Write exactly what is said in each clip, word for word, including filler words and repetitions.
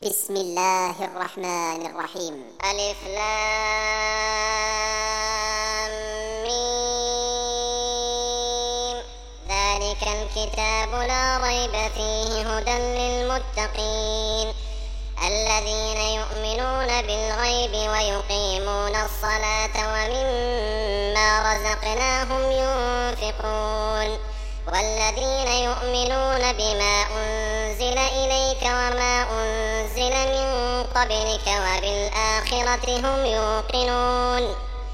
بسم الله الرحمن الرحيم. ألف لام ميم. ذلك الكتاب لا ريب فيه هدى للمتقين الذين يؤمنون بالغيب ويقيمون الصلاة ومما رزقناهم ينفقون والذين يؤمنون بما أنزل إليك وما أنزل من قبلك وبالآخرة هم يوقنون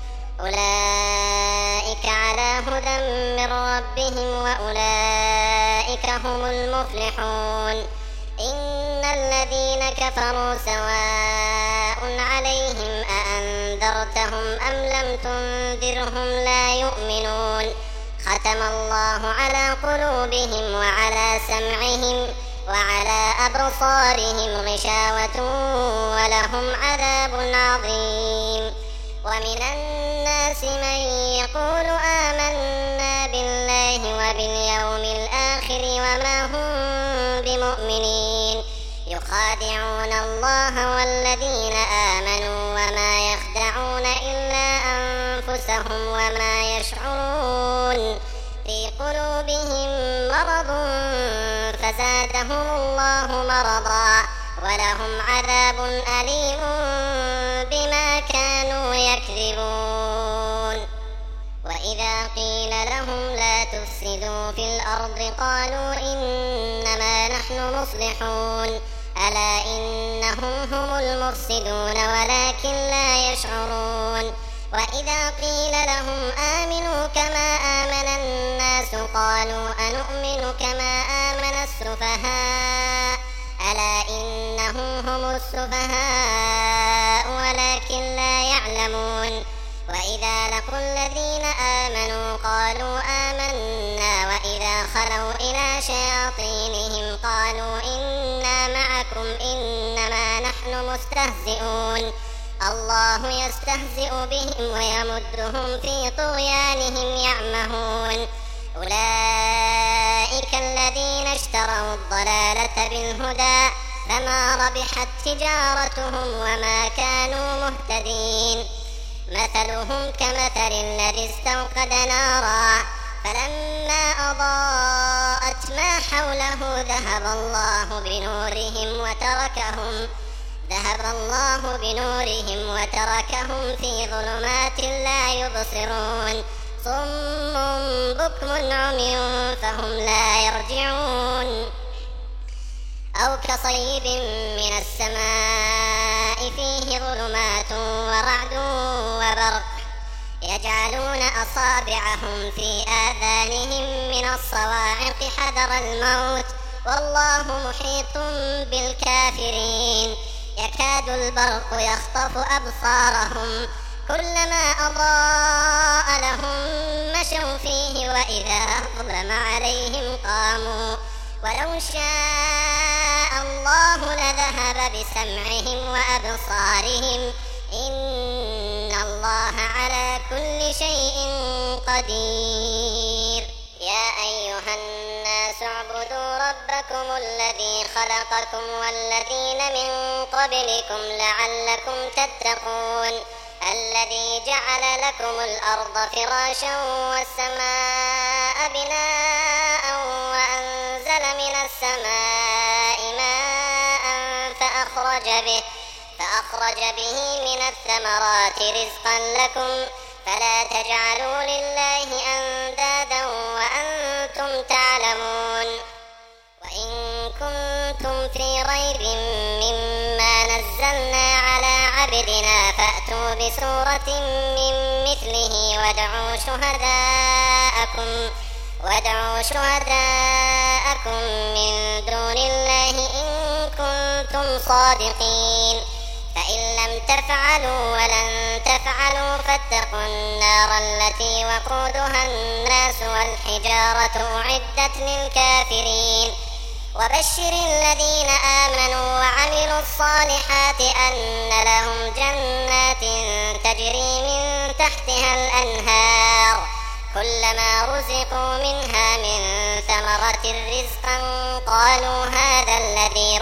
أولئك على هدى من ربهم وأولئك هم المفلحون. إن الذين كفروا سواء عليهم أأنذرتهم أم لم تنذرهم لا يؤمنون. ختم الله على قلوبهم وعلى سمعهم وعلى أبصارهم غشاوة ولهم عذاب عظيم. ومن الناس من يقول آمنا بالله وباليوم الآخر وما هم بمؤمنين يخادعون الله والذين آمنوا وما يخدعون إلا أنفسهم وما يشعرون. في قلوبهم مرض فزادهم الله مرضا ولهم عذاب أليم بما كانوا يكذبون. وإذا قيل لهم لا تفسدوا في الأرض قالوا إنما نحن مصلحون ألا إنهم هم المفسدون ولكن لا يشعرون. وإذا قيل لهم آمنوا كما آمن الناس قالوا أنؤمن كما آمن السفهاء ألا إنهم هم السفهاء ولكن لا يعلمون. وإذا لقوا الذين آمنوا قالوا آمنا وإذا خلوا إلى شياطينهم قالوا إنا معكم إنما نحن مستهزئون. الله يستهزئ بهم ويمدهم في طغيانهم يعمهون. أولئك الذين اشتروا الضلالة بالهدى فما ربحت تجارتهم وما كانوا مهتدين. مثلهم كمثل الذي استوقد نارا فلما أضاءت ما حوله ذهب الله بنورهم وتركهم ذهب الله بنورهم وتركهم في ظلمات لا يبصرون. صم بكم عمي فهم لا يرجعون. أو كصيب من السماء فيه ظلمات ورعد وبرق يجعلون أصابعهم في آذانهم من الصواعق حذر الموت والله محيط بالكافرين. يكاد البرق يخطف أبصارهم كلما أضاء لهم مشوا فيه وإذا أظلم عليهم قاموا ولو شاء الله لذهب بسمعهم وأبصارهم إن الله على كل شيء قدير. يا أيها الناس اعبدوا ربكم الذي خلقكم والذين من قبلكم لعلكم تتقون الذي جعل لكم الأرض فراشا والسماء بناء وأنزل من السماء ماء فأخرج به فأخرج به من الثمرات رزقا لكم فلا تجعلوا لله أندادا وأنتم تعلمون. وإن كنتم في ريب مما نزلنا على عبدنا فأتوا بسورة من مثله وادعوا شهداءكم وادعوا شهداءكم من دون الله إن كنتم صادقين. فإن لم تفعلوا ولن تفعلوا فاتقوا النار التي وقودها الناس والحجارة أعدت للكافرين. وبشر الذين آمنوا وعملوا الصالحات أن لهم جنات تجري من تحتها الأنهار كلما رزقوا منها من ثمرة رزقا قالوا هذا الذي رزقنا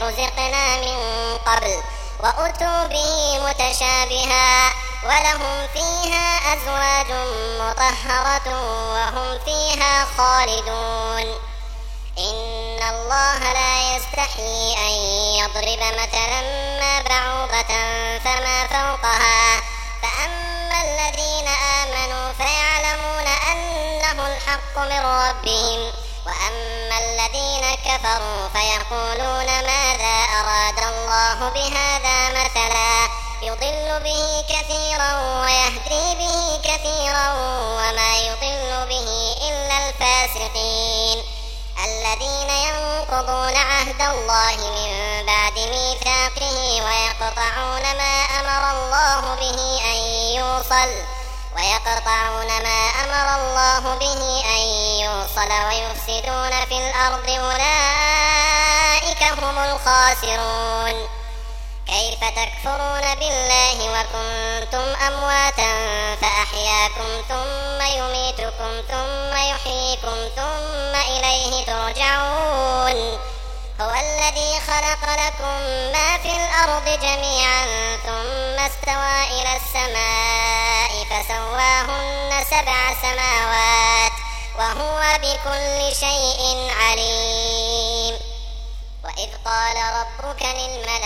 أرسلنا من قبل وأتوا به متشابها ولهم فيها أزواج مطهرة وهم فيها خالدون. إن الله لا يستحيي أن يضرب مثلا ما بعوضة فما فوقها فأما الذين آمنوا فيعلمون أنه الحق من ربهم وأما الذين كفروا فيقولون ماذا أراد الله بهذا مثلا يضل به كثيرا ويهدي به كثيرا وما يضل به إلا الفاسقين الذين ينقضون عهد الله من بعد ميثاقه ويقطعون ما أمر الله به أن يوصل ويقطعون ما أمر الله به أن يوصل ويفسدون في الأرض أولئك هم الخاسرون. كيف تكفرون بالله وكنتم أمواتا فأحياكم ثم يميتكم ثم يحييكم ثم إليه ترجعون. هو الذي خلق لكم ما في الأرض جميعا ثم استوى إلى السماء فسواهن سبع سماوات وهو بكل شيء عليم. وإذ قال ربك للملائكة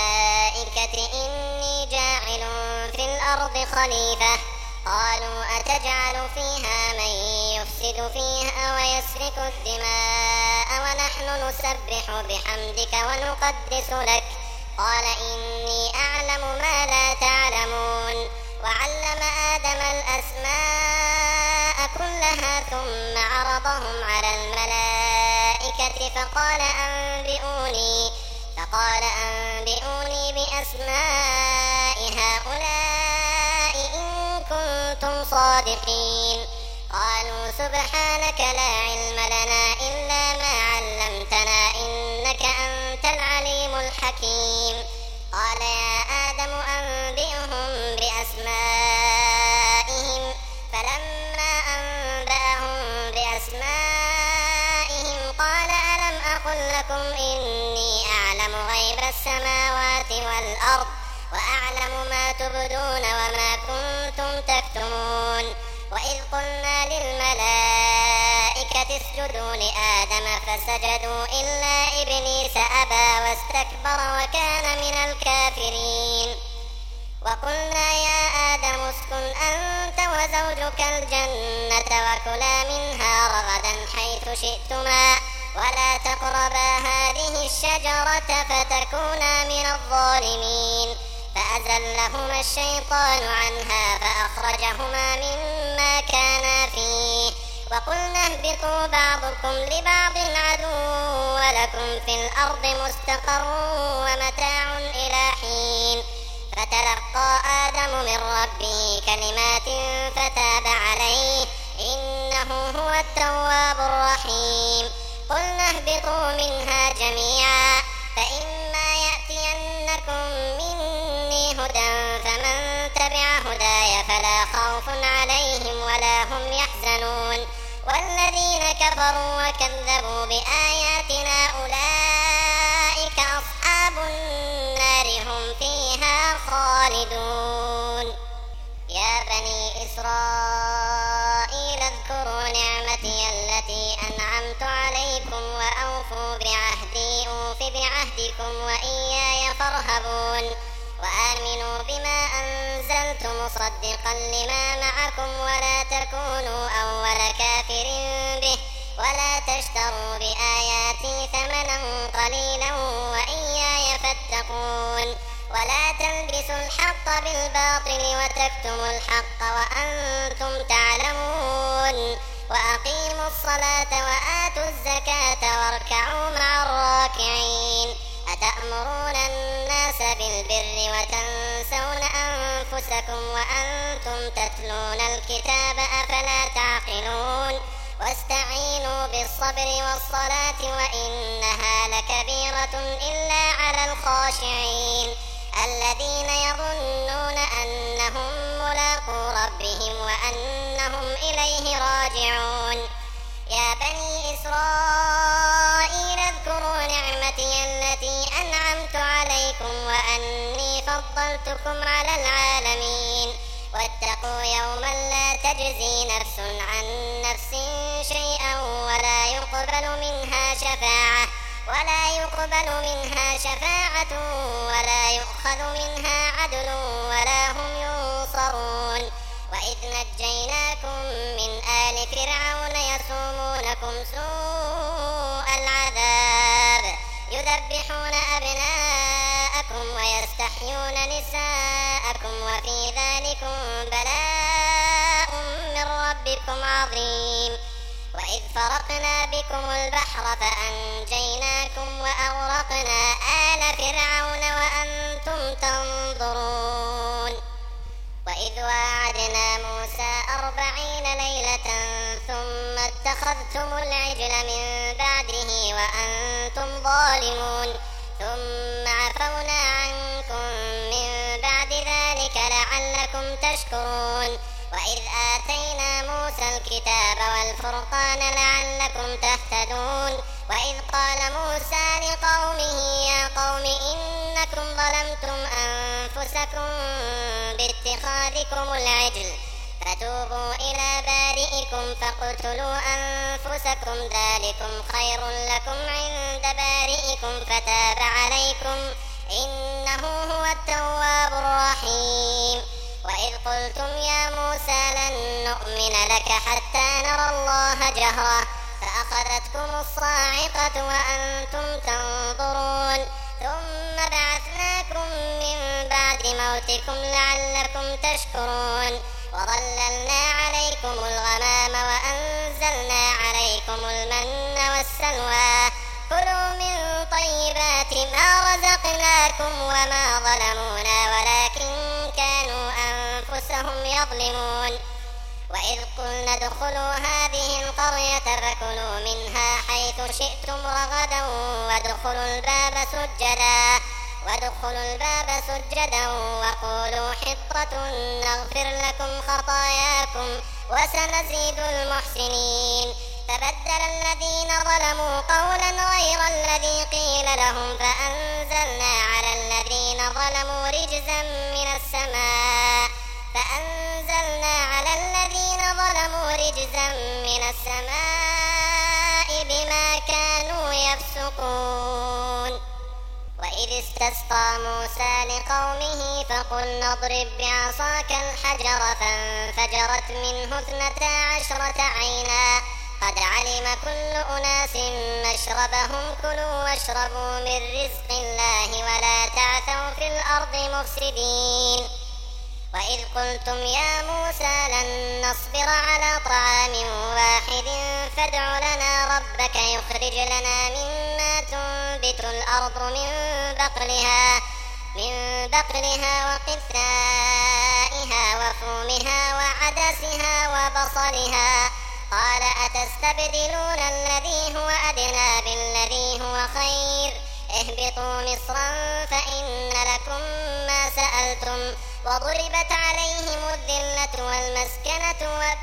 إني جاعل في الأرض خليفة قالوا أتجعل فيها من يفسد فيها ويسفك الدماء ونحن نسبح بحمدك ونقدس لك قال إني أعلم ما لا تعلمون. وعلم آدم الأسماء كلها ثم عرضهم على الملائكة فقال أنبئوني فقال أنبئوني بأسماء هؤلاء إن كنتم صادقين. قالوا سبحانك لا علم لنا إلا ما علمتنا إنك أنت العليم الحكيم. قال يا آدم أنبئهم بأسمائهم فلما أنبأهم بأسمائهم قال ألم أقل لكم إني أعلم غيب السماوات والأرض وأعلم ما تبدون وما كنتم تكتمون. وإذ قلنا للملائكة اسجدوا لآدم فسجدوا إلا إبليس أبى واستكبر وكان من الكافرين. وقلنا يا آدم اسكن أنت وزوجك الجنة وكلا منها رغدا حيث شئتما ولا تقربا هذه الشجرة فتكونا من الظالمين. فأزلهما الشيطان عنها فأخرجهما مما كانا فيه وقلنا اهبطوا بعضكم لبعض عدو ولكم في الأرض مستقر ومتاع إلى حين. فتلقى آدم من ربه كلمات فتاب عليه إنه هو التواب الرحيم. قلنا اهبطوا منها جميعا فإما يأتينكم مني هدى فمن تبع هداي فلا خوف عليهم ولا هم يحزنون. والذين كفروا وكذبوا بآياتنا أولئك أصحاب النار هم فيها خالدون. يا بني إسرائيل اذكروا نعمتي التي أنعمت عليكم وأوفوا بعهدي أوف بعهدكم وإياي فارهبون. وآمنوا بما أنزلت مصدقا لما معكم ولا تكونوا أول كافر به ولا تشتروا بآياتي ثمنا قليلا وإياي فاتقون. ولا تلبسوا الحق بالباطل وتكتموا الحق وأنتم تعلمون. وأقيموا الصلاة وآتوا الزكاة واركعوا مع الراكعين. أتأمرون الناس بالبر وتنسون أنفسكم وأنتم تتلون الكتاب أفلا تعقلون. واستعينوا بالصبر والصلاة وإنها لكبيرة إلا على الخاشعين الذين يظنون أنهم ملاقو ربهم وأنهم إليه راجعون. يا بني إسرائيل اذكروا نعمتي التي أنعمت فضلتكم على العالمين واتقوا يوما لا تجزي نفس عن نفس شيئا ولا يقبل منها شفاعة ولا يقبل منها شفاعة ولا يؤخذ منها عدل ولا هم ينصرون وإذ نجيناكم من آل فرعون يسومونكم سوء العذاب يذبحون أبناءكم ويستحيون نساءكم وفي ذلكم بلاء من ربكم عظيم وإذ فرقنا بكم البحر فأنجيناكم وأغرقنا آل فرعون وأنتم تنظرون وإذ واعدنا موسى أربعين ليلة ثم اتخذتم العجل من بعده وأنتم ظالمون ثم عفونا عنكم من بعد ذلك لعلكم تشكرون وإذ آتينا موسى الكتاب والفرقان لعلكم تهتدون وإذ قال موسى لقومه يا قوم إنكم ظلمتم أنفسكم باتخاذكم العجل فتوبوا إلى بارئكم فاقتلوا أنفسكم ذلكم خير لكم عند بارئكم فتاب عليكم إنه هو التواب الرحيم وإذ قلتم يا موسى لن نؤمن لك حتى نرى الله جهرة فأخذتكم الصاعقة وأنتم تنظرون ثم بعثناكم من بعد موتكم لعلكم تشكرون وظللنا عليكم الغمام وأنزلنا عليكم المن والسلوى كلوا من طيبات ما رزقناكم وما ظلمونا ولكن كانوا أنفسهم يظلمون وإذ قلنا ادخلوا هذه القرية فكلوا منها حيث شئتم رغدا وادخلوا الباب سجدا وادخلوا الباب سجدا وقولوا حطة نغفر لكم خطاياكم وسنزيد المحسنين فبدل الذين ظلموا قولا غير الذي قيل لهم فأنزلنا على الذين ظلموا رجزا من السماء فأنزلنا على الذين ظلموا رجزا من السماء بما كانوا يفسقون وإذ استسقى موسى لقومه فقلنا اضرب بعصاك الحجر فانفجرت منه اثنتا عشرة عينا قد علم كل أناس مشربهم كلوا واشربوا من رزق الله ولا تعثوا في الأرض مفسدين وإذ قلتم يا موسى لن نصبر على طعام واحد فادع لنا ربك يخرج لنا مما تنبت الأرض من بقلها من بقلها وقثائها وفومها وعدسها وبصلها قال أتستبدلون الذي هو أدنى بالذي هو خير اهبطوا مصرا فإن لكم ما سألتم وضربت عليهم الذلة والمسكنة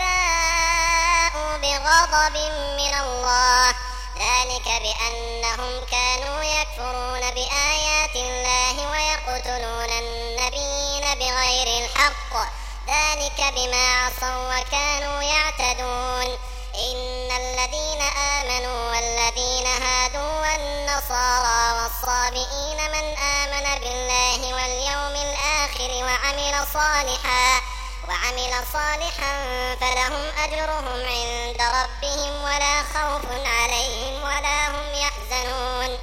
وباءوا بغضب من الله ذلك بأنهم كانوا يكفرون بآيات الله ويقتلون النبيين بغير الحق ذلك بما عصوا وكانوا يعتدون إن الذين آمنوا والذين هادوا والنصارى والصابئين من آمن بالله واليوم الآخر وعمل صالحا وعمل صالحا فلهم أجرهم عند ربهم ولا خوف عليهم ولا هم يحزنون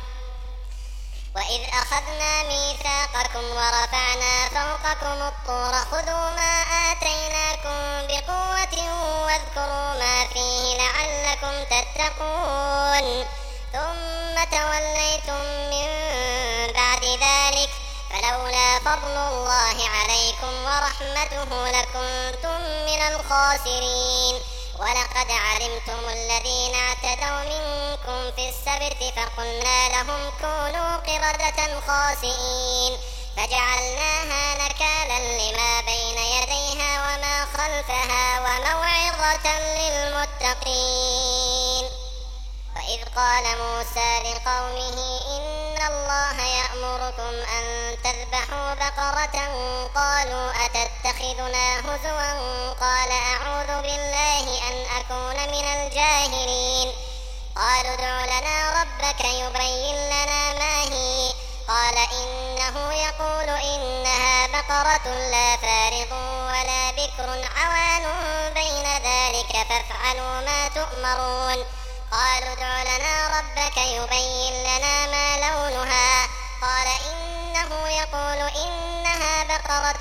وإذ أخذنا ميثاقكم ورفعنا فوقكم الطور خذوا ما آتيناكم بقوة واذكروا ما فيه لعلكم تتقون ثم توليتم من بعد ذلك فلولا فضل الله عليكم ورحمته لكنتم من الخاسرين ولقد علمتم الذين اعتدوا منكم في السبت فقلنا لهم كونوا قردة خاسئين فجعلناها نكالا لما بين يديها وما خلفها وموعظة للمتقين وإذ قال موسى لقومه إن الله يأمركم أن تذبحوا بقرة قالوا أتتخذنا هزوا قال أعوذ بالله أن أكون من الجاهلين قالوا ادع لنا ربك يبين لنا ما هي قال إنه يقول إنها بقرة لا فارض ولا بكر عوان بين ذلك فافعلوا ما تؤمرون قالوا ادع لنا ربك يبين لنا ما لونها قال إنه يقول إنها بقرة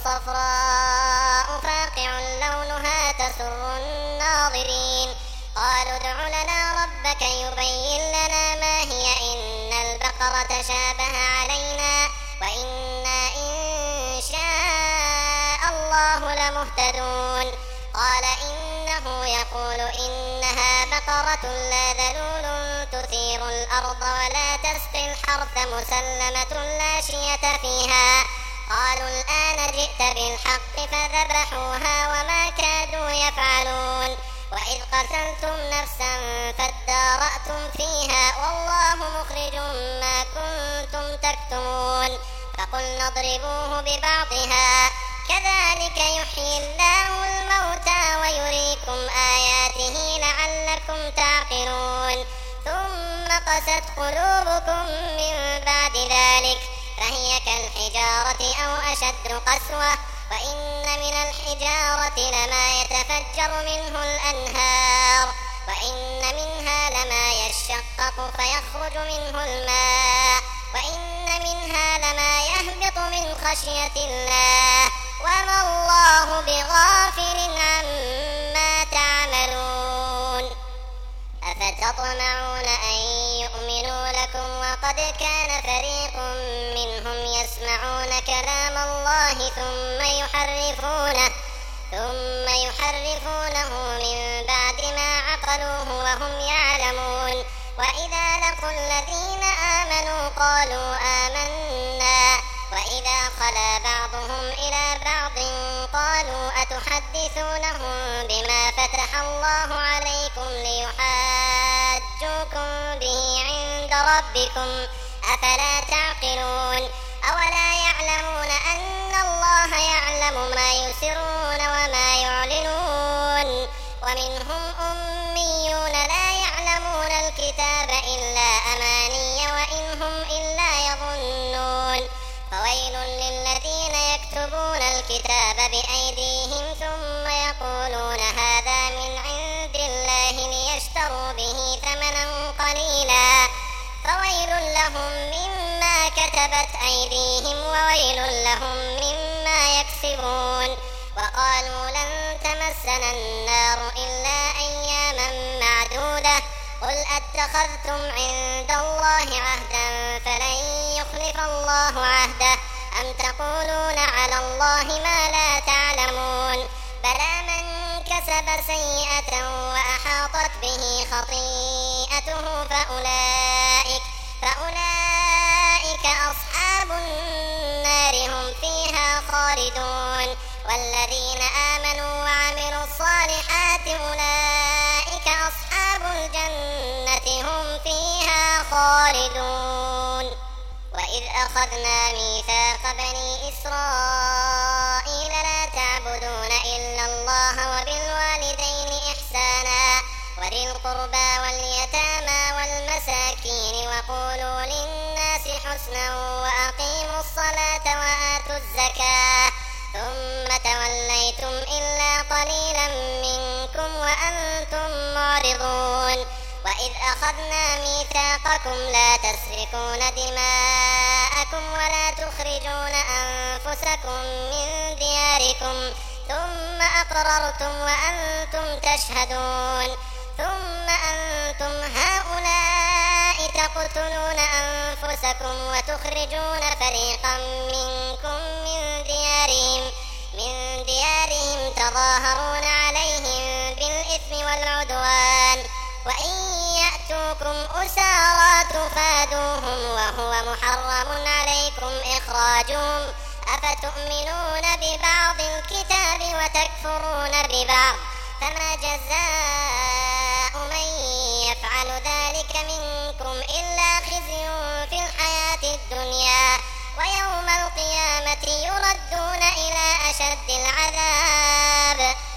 صفراء فاقع لونها تسر الناظرين قالوا ادع لنا ربك يبين لنا ما هي إن البقرة شابه علينا وإنا إن شاء الله لمهتدون قال إنه يقول إنها بقرة لا ذلول تثير الأرض ولا تسقي الحرث مسلمة لا شية فيها قالوا الآن جئت بالحق فذبحوها وما كادوا يفعلون وإذ قتلتم نفسا فادارأتم فيها والله مخرج ما كنتم تكتمون فقلنا اضربوه ببعضها كذلك يحيي الله الموتى ويريكم آياته لعلكم تعقلون ثم قست قلوبكم من بعد ذلك فهي كالحجارة أو أشد قسوة وإن من الحجارة لما يتفجر منه الأنهار وإن منها لما يشقق فيخرج منه الماء وإن منها لما يهبط من خشية الله وما الله بغافل عما تعملون أفتطمعون أن يؤمنوا لكم وقد كان فريق منهم يسمعون كلام الله ثم يحرفونه ثم يحرفونه من بعد ما عقلوه وهم يعلمون وإذا لقوا الذين آمنوا قالوا آمنا وإذا خلا بعضهم إلى بعض قالوا أتحدثونهم بما فتح الله عليكم ليحاجوكم به عند ربكم أفلا تعقلون أولا يعلمون أن الله يعلم ما يسرون وما يعلنون ومنهم أميون لا يعلمون الكتاب إلا أماني وإن هم إلا يظنون فويل للذين يكتبون الكتاب بأيديهم ثم يقولون هذا من عند الله ليشتروا به ثمنا قليلا فويل لهم مما كتبت أيديهم وويل لهم مما يكسبون وقالوا لن تمسنا النار إلا أياما معدودة قل أتخذتم عند الله عهدا فلن يخلف الله عهده أم تقولون على الله ما لا تعلمون بلى من كسب سيئة وأحاطت به خطيئته فأولئك فأولئك أصحاب النار هم فيها خالدون والذين آمنوا وعملوا الصالحات أولئك أصحاب الجنة هم فيها خالدون وإذ أخذنا ميثاق بني إسرائيل لا تعبدون إلا الله وبالوالدين إحسانا وذي القربى واليتامى والمساكين وقولوا للناس حسنا وأقيموا الصلاة وآتوا الزكاة ثم توليتم إلا قليلا منكم وأنتم معرضون وإذ أخذنا ميثاقكم لا تسفكون دماءكم ولا تخرجون أنفسكم من دياركم ثم أقررتم وأنتم تشهدون ثم أنتم هؤلاء تقتلون أنفسكم وتخرجون فريقا منكم من ديارهم من ديارهم تظاهرون عليهم بالإثم والعدوان وإن يأتوكم أسارى تفادوهم وهو محرم عليكم إخراجهم أفتؤمنون ببعض الكتاب وتكفرون ببعض فما جزاء من يفعل ذلك منكم إلا خزي في الحياة الدنيا ويوم القيامة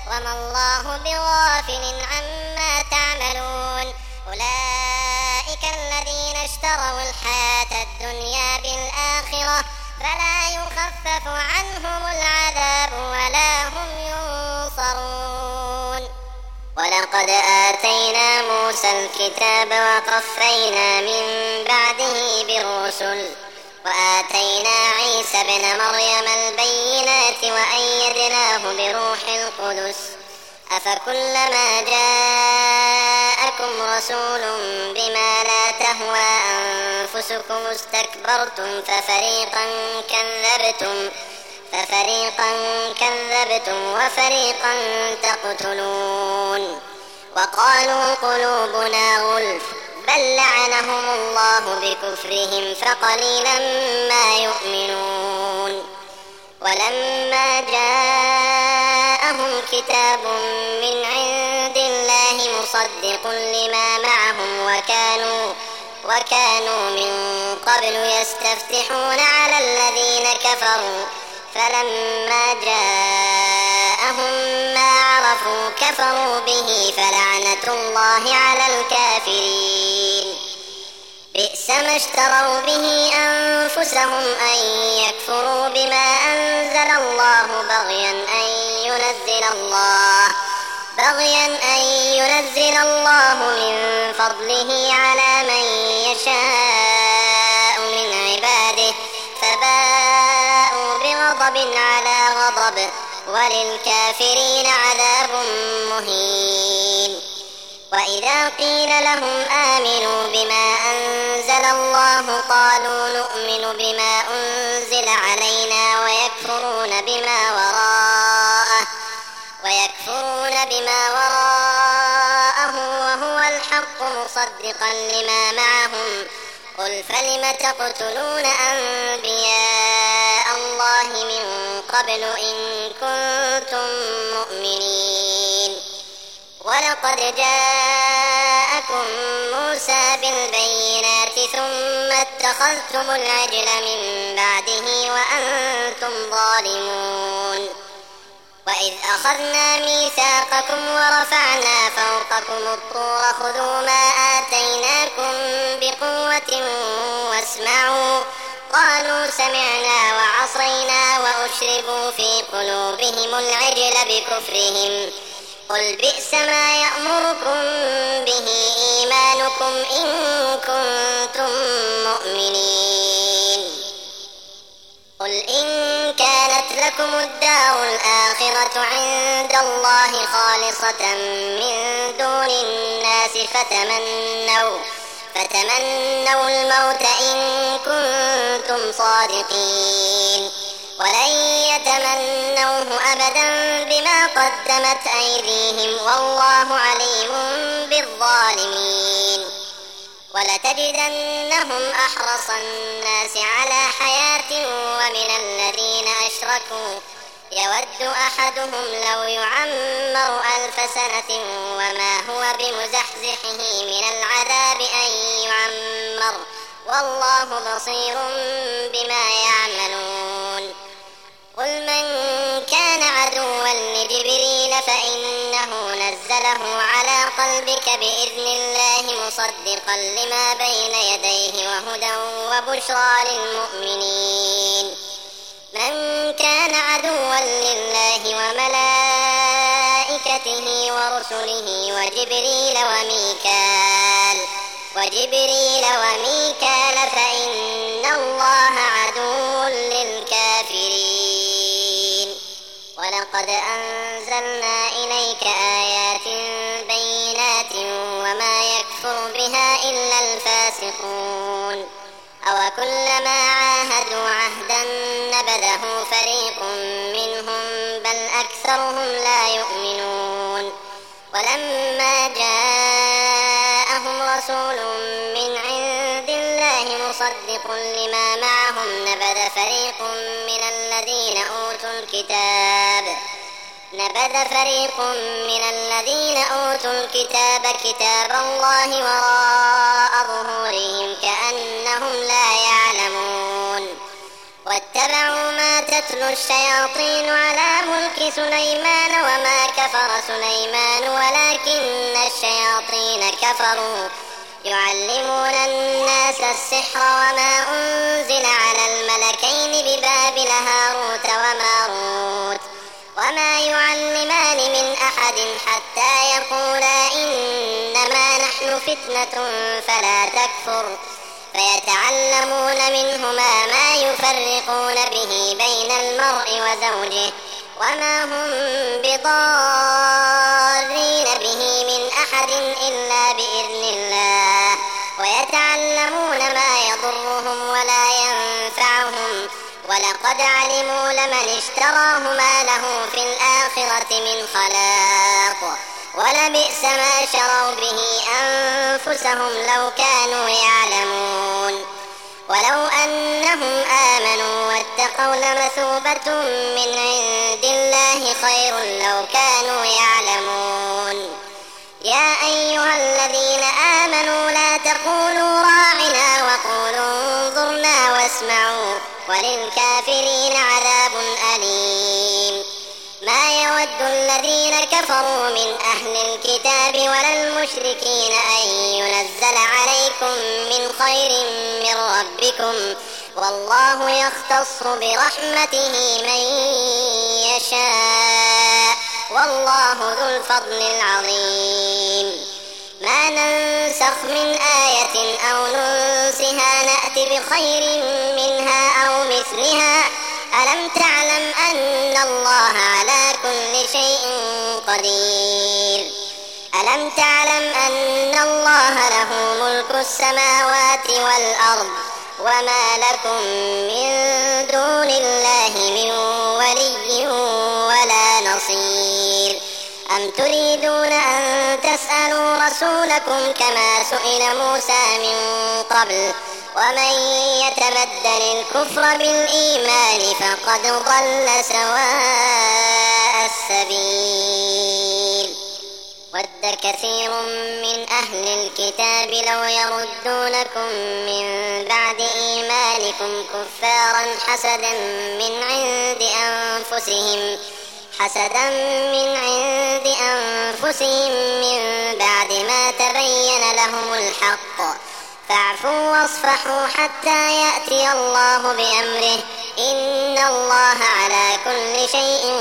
وما الله بغافل عما تعملون أولئك الذين اشتروا الحياة الدنيا بالآخرة فلا يخفف عنهم العذاب ولا هم ينصرون ولقد آتينا موسى الكتاب وقفينا من بعده بالرسل وآتينا عيسى ابن مريم البينات وأيدناه بروح القدس أفكلما جاءكم رسول بما لا تهوى أنفسكم استكبرتم ففريقا كذبتم ففريقا كذبتم وفريقا تقتلون وقالوا قلوبنا غلف بل لعنهم الله بكفرهم فقليلا ما يؤمنون ولما جاءهم كتاب من عند الله مصدق لما معهم وكانوا وكانوا من قبل يستفتحون على الذين كفروا فلما جاءهم ما عرفوا كفروا به فلعنة الله على الكافرين بئس ما اشتروا به أنفسهم أن يكفروا بما أنزل الله بغيا أن ينزل الله بغيا أن ينزل الله من فضله على من يشاء من عباده فباءوا بغضب على غضب وللكافرين عذاب مهين وإذا قيل لهم آمنوا بما أنزل الله قالوا نؤمن بما أنزل علينا ويكفرون بما وراءه ويكفرون بما وراءه وهو الحق مصدقا لما معهم قل فلم تقتلون أنبياء الله من قبل إن كنتم مؤمنين ولقد جاءكم موسى بالبينات ثم اتخذتم العجل من بعده وأنتم ظالمون وإذ أخذنا ميثاقكم ورفعنا فوقكم الطور خذوا ما آتيناكم بقوة واسمعوا قالوا سمعنا وعصينا وأشربوا في قلوبهم العجل بكفرهم قل بئس ما يأمركم به إيمانكم إن كنتم مؤمنين قل إن كانت لكم الدار الآخرة عند الله خالصة من دون الناس فتمنوا فتمنوا الموت إن كنتم صادقين ولن يتمنوه أبدا بما قدمت أيديهم والله عليم بالظالمين ولتجدنهم أحرص الناس على حياة ومن الذين أشركوا يود أحدهم لو يعمر ألف سنة وما هو بمزحزحه من العذاب أن يعمر والله بصير بما يعملون قل من كان عدوا لجبريل فإنه نزله على قلبك بإذن الله مصدقا لما بين يديه وهدى وبشرى للمؤمنين من كان عدوا لله وملائكته ورسله وجبريل وميكال وجبريل وميكال فإن الله عدو للكافرين ولقد أنزلنا إليك آيات بينات وما يكفر بها إلا الفاسقون أوكلما عاهدوا عهدا نبذه فريق منهم بل أكثرهم لا يؤمنون ولما جاءهم رسول من عند الله مصدق لما معهم نبذ فريق من الذين أوتوا الكتاب نبذ فريق من الذين أوتوا الكتاب كتاب الله وراء ظهورهم كأنهم لا يعلمون واتبعوا ما تتلو الشياطين على ملك سليمان وما كفر سليمان ولكن الشياطين كفروا يعلمون الناس السحر وما أنزل على الملكين ببابل هاروت وماروت وما يعلمان من أحد حتى يقولا إنما نحن فتنة فلا تكفر فيتعلمون منهما ما يفرقون به بين المرء وزوجه وما هم بضارين به من أحد إلا بإذن الله ويتعلمون ما يضرهم ولا ينفعهم ولقد علموا لمن اشتراه ما له في الآخرة من خلاق ولبئس ما شروا به أنفسهم لو كانوا يعلمون ولو أنهم آمنوا واتقوا لمثوبة من عند الله خير لو كانوا يعلمون يا أيها الذين آمنوا لا تقولوا راعنا وقولوا انظرنا واسمعوا وللكافرين عذاب أليم ما يود الذين كفروا من أهل الكتاب ولا المشركين أن ينزل عليكم من خير من ربكم والله يختص برحمته من يشاء والله ذو الفضل العظيم ما ننسخ من آية أو ننسها نأت بخير منها أو مثلها ألم تعلم أن الله على كل شيء قدير ألم تعلم أن الله له ملك السماوات والأرض وما لكم من دون الله من ولي ولا نصير أم تريدون أن تسألوا رسولكم كما سئل موسى من قبل ومن يتبدل الكفر بالإيمان فقد ضل سواء السبيل ود كثير من أهل الكتاب لو يردونكم من بعد إيمانكم كفارا حسدا من عند أنفسهم حسدا من عند أنفسهم من بعد ما تبين لهم الحق فاعفوا واصفحوا حتى يأتي الله بأمره إن الله على كل شيء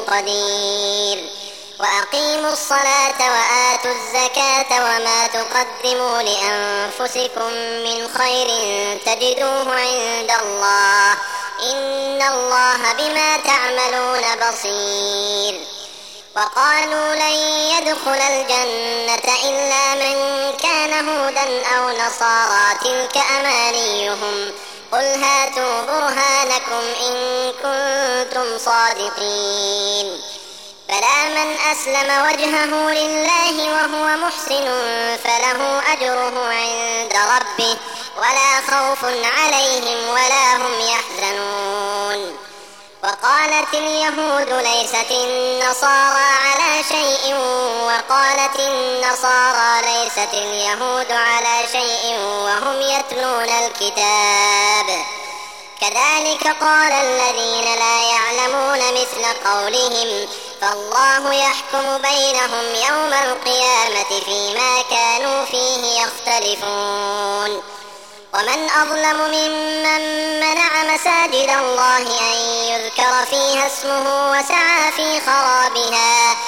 قدير وأقيموا الصلاة وآتوا الزكاة وما تقدموا لأنفسكم من خير تجدوه عند الله إن الله بما تعملون بصير وقالوا لن يدخل الجنة إلا من كان هودا أو نصارى تلك أمانيهم قل هاتوا برهانكم إن كنتم صادقين فلا من أسلم وجهه لله وهو محسن فله أجره عند ربه ولا خوف عليهم ولا هم يحزنون وقالت اليهود ليست النصارى على شيء وقالت النصارى ليست اليهود على شيء وهم يتلون الكتاب كذلك قال الذين لا يعلمون مثل قولهم فالله يحكم بينهم يوم القيامة فيما كانوا فيه يختلفون ومن أظلم ممن منع مساجد الله أن يذكر فيها اسمه وسعى في خرابها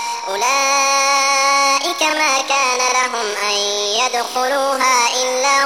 أولئك ما كان لهم أن يدخلوها إلا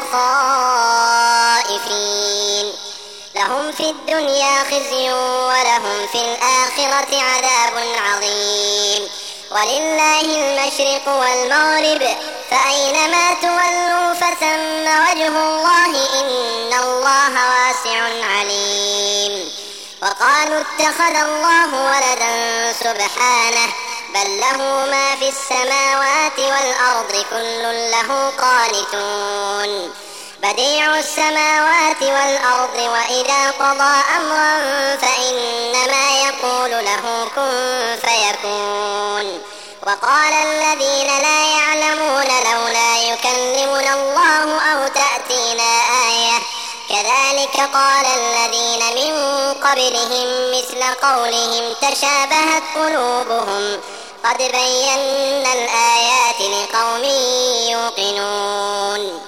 خائفين لهم في الدنيا خزي ولهم في الآخرة عذاب عظيم ولله المشرق والمغرب فأينما تولوا فثم وجه الله إن الله واسع عليم وقالوا اتخذ الله ولدا سبحانه بل له ما في السماوات والأرض كل له قانتون بديع السماوات والأرض وإذا قضى أمرا فإنما يقول له كن فيكون وقال الذين لا يعلمون لولا يكلمنا الله أو تأتينا آية كذلك قال الذين من قبلهم مثل قولهم تشابهت قلوبهم قد بينا الآيات لقوم يوقنون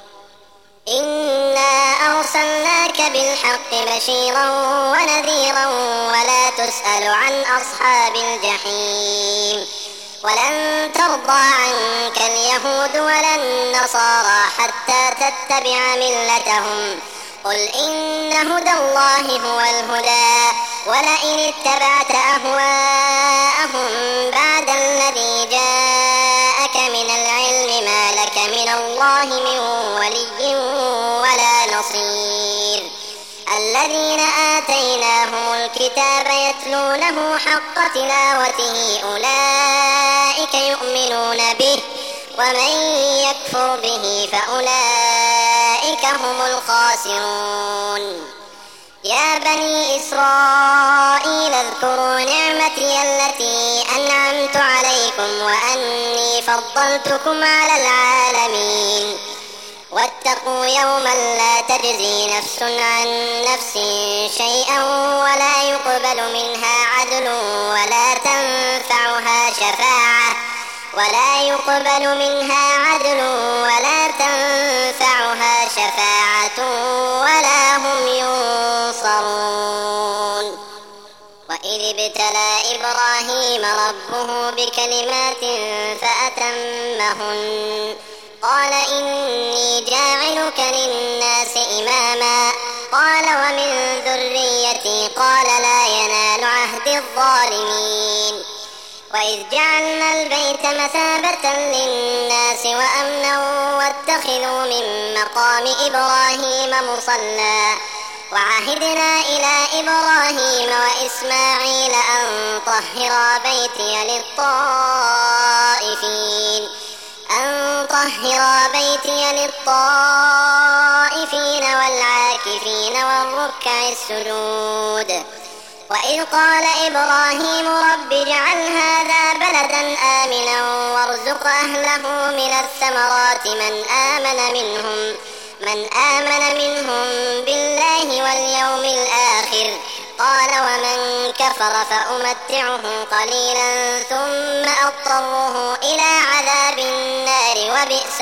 إنا أرسلناك بالحق بشيرا ونذيرا ولا تسأل عن أصحاب الجحيم ولن ترضى عنك اليهود ولا النصارى حتى تتبع ملتهم قل إن هدى الله هو الهدى ولئن اتبعت أهواءهم بعد الذي جاءك من العلم ما لك من الله من ولي ولا نصير الذين آتيناهم الكتاب يتلونه حق تلاوته أولئك يؤمنون به ومن يكفر به فأولئك هم الخاسرون يا بني إسرائيل اذكروا نعمتي التي أنعمت عليكم وأني فضلتكم على العالمين واتقوا يوما لا تجزي نفس عن نفس شيئا ولا يقبل منها عدل ولا تنفعها شفاعة ولا يقبل منها عدل ولا تنفعها شفاعة ولا هم ينصرون وإذ ابتلى إبراهيم ربه بكلمات فأتمهن قال إني جاعلك للناس إماما قال ومن ذريتي قال لا ينال عهد الظالمين وإذ جعلنا البيت مثابة للناس وأمنا واتخذوا من مقام إبراهيم مصلى وعهدنا إلى إبراهيم وإسماعيل أن طهرا بيتي للطائفين أن طهرا بيتي للطائفين والعاكفين والركع السجود وإذ قال إبراهيم رب اجعل هذا بلدا آمنا وارزق أهله من الثمرات من آمن منهم من آمن منهم بالله واليوم الآخر قال ومن كفر فأمتعه قليلا ثم أضطره إلى عذاب النار وبئس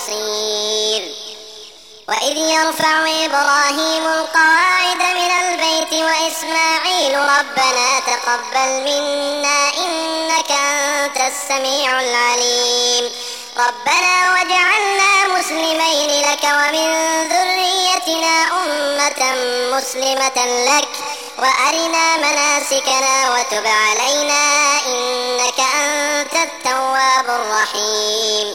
المصير وإذ يرفع إبراهيم القواعد من البيت وإسماعيل ربنا تقبل منا إنك أنت السميع العليم ربنا واجعلنا مسلمين لك ومن ذريتنا أمة مسلمة لك وأرنا مناسكنا وتب علينا إنك أنت التواب الرحيم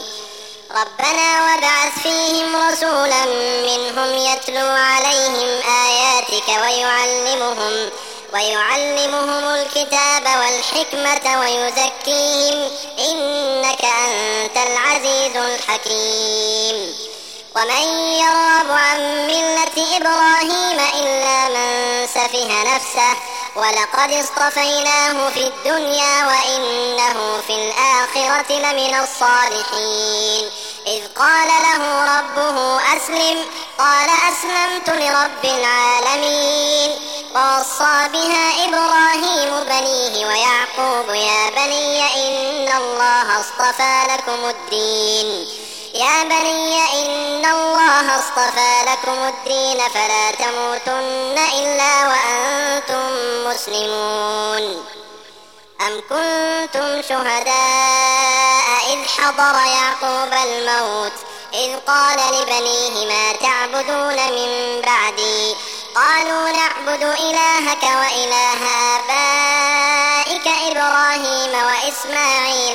ربنا وابعث فيهم رسولا منهم يتلو عليهم آياتك ويعلمهم ويعلمهم الكتاب والحكمة ويزكيهم إنك أنت العزيز الحكيم ومن يرغب عن ملة إبراهيم إلا من سفه نفسه ولقد اصطفيناه في الدنيا وإنه في الآخرة لمن الصالحين إذ قال له ربه أسلم قال أسلمت لرب العالمين ووصى بها إبراهيم بنيه ويعقوب يا بني إن الله اصطفى لكم الدين يا بني إن الله اصطفى لكم الدين فلا تموتن إلا وأنتم مسلمون أم كنتم شهداء إذ حضر يعقوب الموت إذ قال لبنيه ما تعبدون من بعدي قالوا نعبد إلهك وإله آبائك إبراهيم وإسماعيل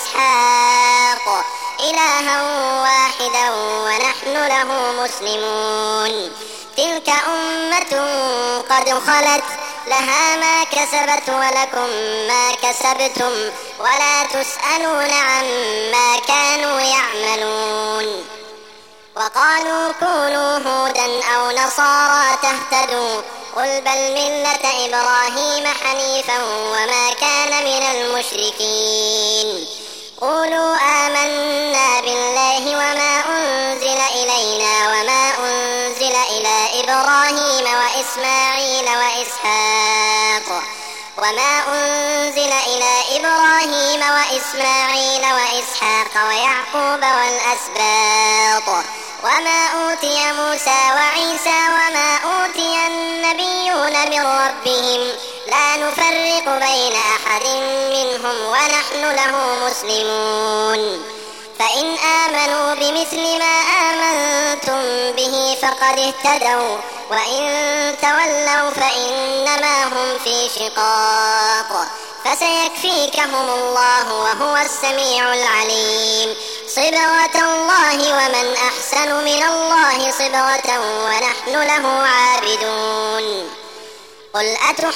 وإسحاق إلها واحدا ونحن له مسلمون تلك أمة قد خلت لها ما كسبت ولكم ما كسبتم ولا تسألون عما كانوا يعملون وقالوا كونوا هودا أو نصارى تهتدوا قل بل ملة إبراهيم حنيفا وما كان من المشركين قولوا آمنا بالله وما أنزل إلينا وما أنزل إلى إبراهيم وإسماعيل وإسحاق وما أنزل إلى إبراهيم وإسماعيل وإسحاق ويعقوب والأسباط وما أوتي موسى وعيسى وما أوتي النبيون من ربهم لا نفرق بين أحد منهم ونحن له مسلمون فإن آمنوا بمثل ما آمنتم به فقد اهتدوا وإن تولوا فإنما هم في شقاق فسيكفيكهم الله وهو السميع العليم صبغة الله ومن أحسن من الله صبغة ونحن له عابدون قل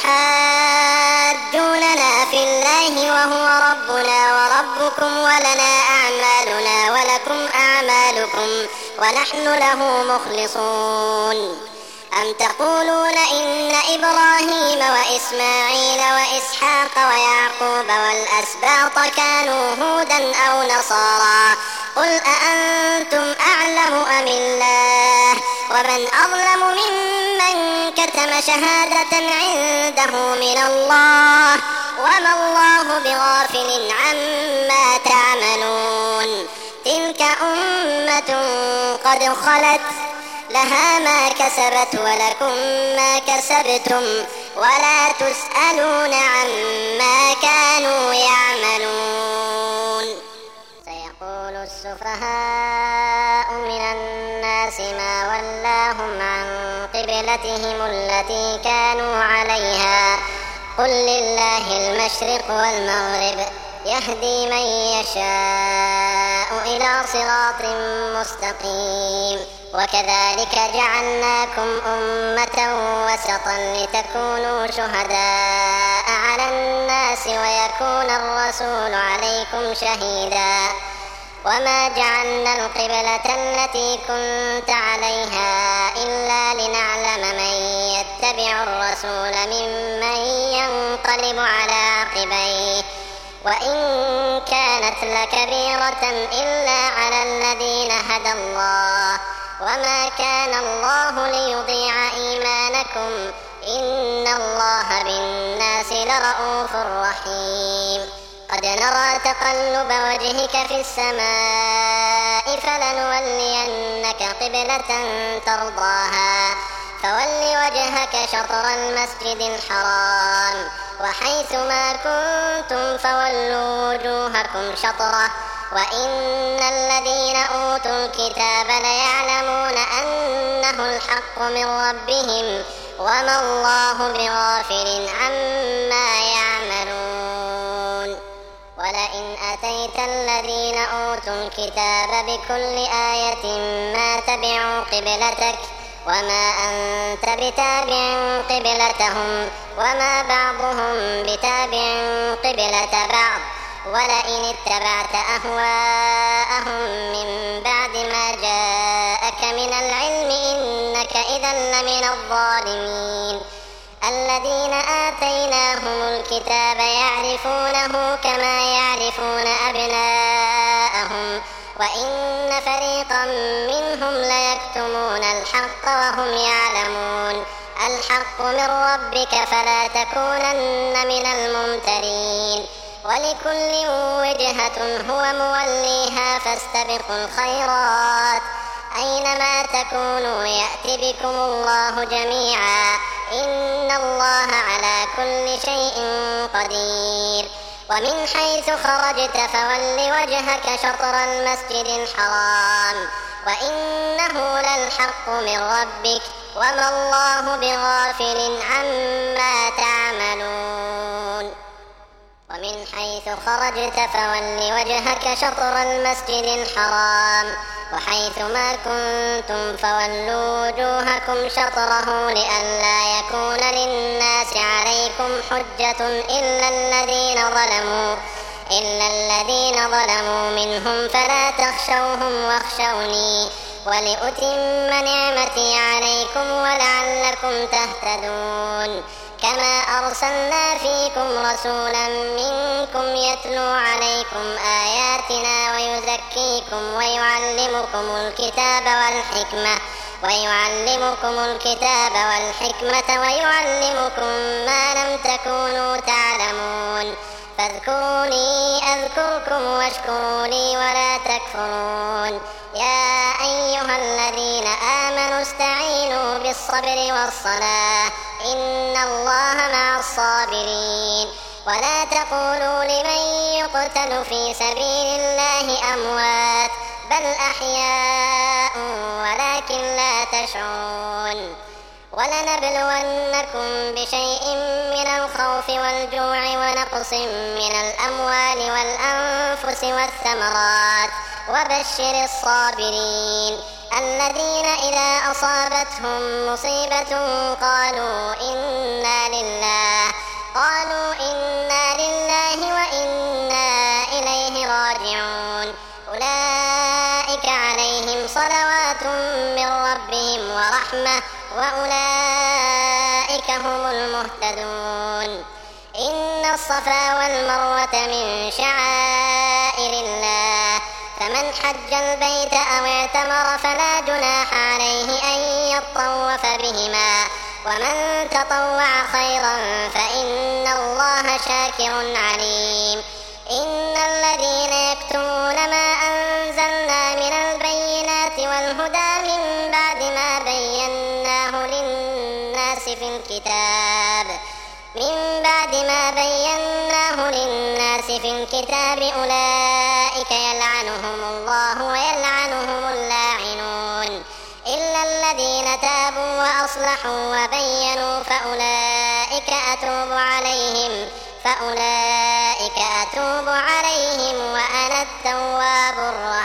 أتحاجوننا في الله وهو ربنا وربكم ولنا أعمالنا ولكم أعمالكم ونحن له مخلصون أم تقولون إن إبراهيم وإسماعيل وإسحاق ويعقوب والأسباط كانوا هودا أو نصارى قل أأنتم أعلم أم الله ومن أظلم ممن كتم شهادة عنده من الله وما الله بغافل عما تعملون تلك أمة قد خلت لها ما كسبت ولكم ما كسبتم ولا تسألون عما كانوا يعملون سيقول السفهاء من الناس ما ولاهم عن قبلتهم التي كانوا عليها قل لله المشرق والمغرب يهدي من يشاء إلى صراط مستقيم وكذلك جعلناكم أمة وسطا لتكونوا شهداء على الناس ويكون الرسول عليكم شهيدا وما جعلنا القبلة التي كنت عليها إلا لنعلم من يتبع الرسول ممن ينقلب على عقبيه وإن كانت لكبيرة إلا على الذين هدى الله وما كان الله ليضيع إيمانكم إن الله بالناس لرءوف رحيم قد نرى تقلب وجهك في السماء فلنولينك قبلة ترضاها فول وجهك شطر المسجد الحرام وحيث ما كنتم فولوا وجوهكم شطره وإن الذين أوتوا الكتاب ليعلمون أنه الحق من ربهم وما الله بغافل عما يعملون ولئن أتيت الذين أوتوا الكتاب بكل آية ما تبعوا قبلتك وما أنت بتابع قبلتهم وما بعضهم بتابع قبلة بعض ولئن اتبعت أهواءهم من بعد ما جاءك من العلم إنك إذا لمن الظالمين الذين آتيناهم الكتاب يعرفونه كما يعرفون أبناءهم وإن فريقا منهم ليكتمون الحق وهم يعلمون الحق من ربك فلا تكونن من الممترين ولكل وجهة هو موليها فاستبقوا الخيرات أينما تكونوا يأت بكم الله جميعا إن الله على كل شيء قدير ومن حيث خرجت فول وجهك شطر المسجد الحرام وإنه للحق من ربك وما الله بغافل عما تعملون ومن حيث خرجت فول وجهك شطر المسجد الحرام وحيث ما كنتم فولوا وجوهكم شطره لئلا يكون للناس عليكم حجة إلا الذين ظلموا إلا الذين ظلموا منهم فلا تخشوهم واخشوني ولأتم نعمتي عليكم ولعلكم تهتدون كما أرسلنا فيكم رسولا منكم يتلو عليكم آياتنا ويزكيكم ويعلمكم الكتاب والحكمة ويعلمكم الكتاب والحكمة ويعلمكم ما لم تكونوا تعلمون فاذكروني أذكركم واشكروا لي ولا تكفرون يا أيها الذين آمنوا استعينوا بالصبر والصلاة إن الله مع الصابرين ولا تقولوا لمن يقتل في سبيل الله أموات بل أحياء ولكن لا تشعرون ولنبلونكم بشيء من الخوف والجوع ونقص من الأموال والأنفس والثمرات وبشر الصابرين الذين إذا أصابتهم مصيبة قالوا إنا لله قالوا إنا لله وإنا إليه راجعون أولئك عليهم صلوات من ربهم ورحمة وأولئك هم المهتدون إن الصفا والمروة من شعائر الله فمن حج البيت أو اعتمر فلا جناح عليه أن يطوف بهما ومن تطوع خيرا فإن الله شاكر عليم إن الذين يكتمون ما أنزلنا من البينات والهدى من بعد ما بيناه للناس في الكتاب من بعد ما بيناه للناس في الكتاب أولئك يلعنهم الله ويلعنهم اللاعنون إلا الذين تابوا وأصلحوا وبينوا فأولئك أتوب عليهم فأولئك أتوب عليهم وأنا التواب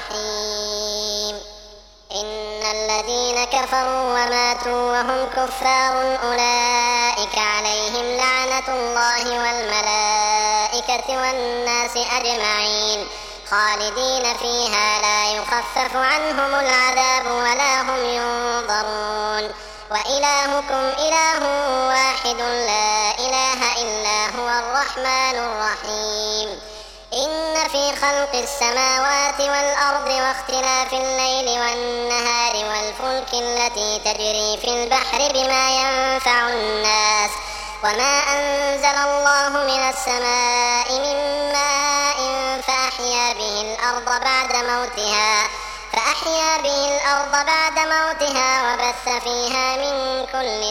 الرحيم إن الذين كفروا وماتوا وهم كفار أولئك عليهم لعنة الله والملائكة والناس أجمعين خالدين فيها لا يخفف عنهم العذاب ولا هم ينظرون وإلهكم إله واحد لا إله إلا هو الرحمن الرحيم إن في خلق السماوات والأرض واختلاف الليل والنهار والفلك التي تجري في البحر بما ينفع الناس وما أنزل الله من السماء من ماء فأحيا به الأرض بعد موتها فأحيا به الأرض بعد موتها وبث فيها من كل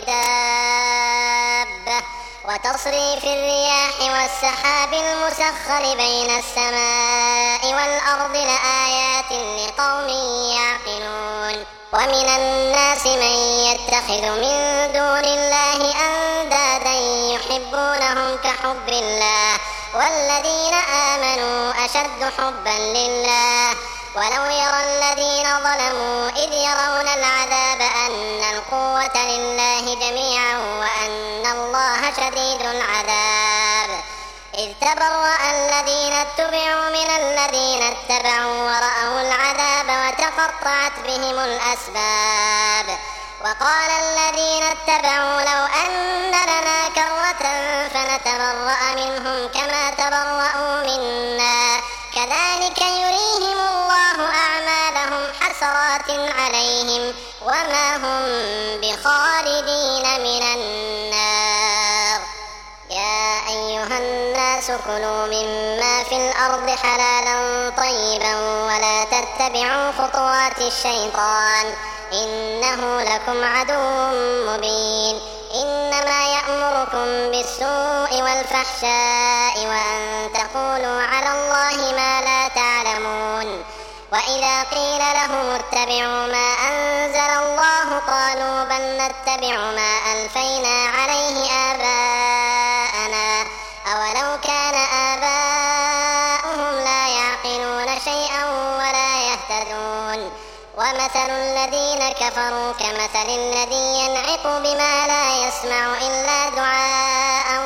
دابة وتصريف الرياح والسحاب المسخر بين السماء والأرض لآيات لقوم يعقلون ومن الناس من يتخذ من دون الله أندادا يحبونهم كحب الله والذين آمنوا أشد حبا لله ولو يرى الذين ظلموا إذ يرون العذاب أن القوة لله جميعا وأن الله شديد العذاب إذ تبرأ الذين اتبعوا من الذين اتبعوا ورأوا العذاب وتقطعت بهم الأسباب وقال الذين اتبعوا لو أن لنا كرة فنتبرأ منهم كما تبرأوا منا كذلك يريهم الله أعمالهم حسرات عليهم وما هم بخالدين من النار يا أيها الناس كلوا مما في الأرض حلالا طيبا ولا تتبعوا خطوات الشيطان إنه لكم عدو مبين إنما يأمركم بالسوء والفحشاء وأن تقولوا على الله ما لا تعلمون وإذا قيل لهم اتبعوا ما أنزل الله قالوا بل نتبع ما ألفينا عليه آباءنا أولو كان آباؤهم لا يعقلون شيئا ولا يهتدون ومثل الذين كفروا كمثل الذي ينعق بما لا يسمع إلا دعاء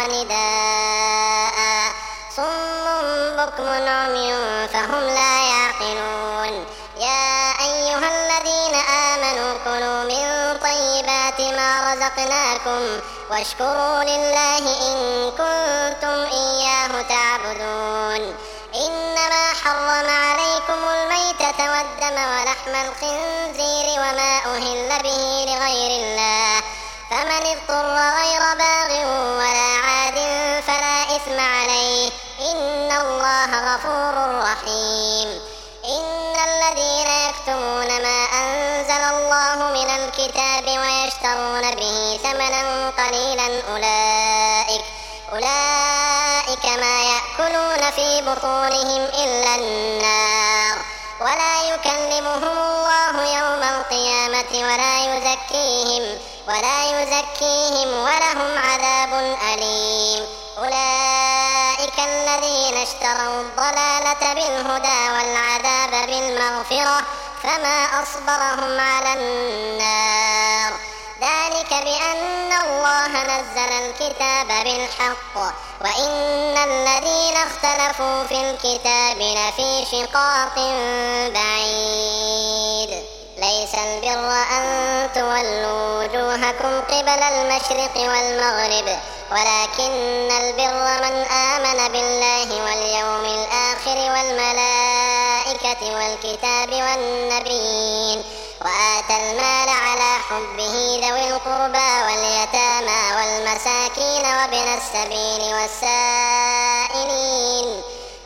ونداء صم بكم عمي فهم لا يعقلون يا أيها الذين آمنوا كلوا من طيبات ما رزقناكم واشكروا لله إن كنتم إياه تعبدون إنما حرم عليكم الميتة الميتة والدم ولحم الخنزير وما أهل به لغير الله، فمن اضطر غير باغ ولا عاد فلا إثم عليه، إن الله غفور رحيم. إن الذين يكتمون ما أنزل الله من الكتاب ويشترون به ثمنا قليلا أولئك أولئك ما يأكلون في بطونهم إلا النار، ولا يكلمهم الله يوم القيامة ولا يزكيهم ولا يزكيهم ولهم عذاب أليم. أولئك الذين اشتروا الضلالة بالهدى والعذاب بالمغفرة، فما أصبرهم على النار. ذلك بأن الله نزل الكتاب بالحق، وإن الذين اختلفوا في الكتاب لفي شقاق بعيد. ليس البر أن تولوا وجوهكم قبل المشرق والمغرب، ولكن البر من آمن بالله واليوم الآخر والملائكة والكتاب والنبيين، وآتى المال على حبه ذوي القربى واليتامى والمساكين وابن السبيل والسائلين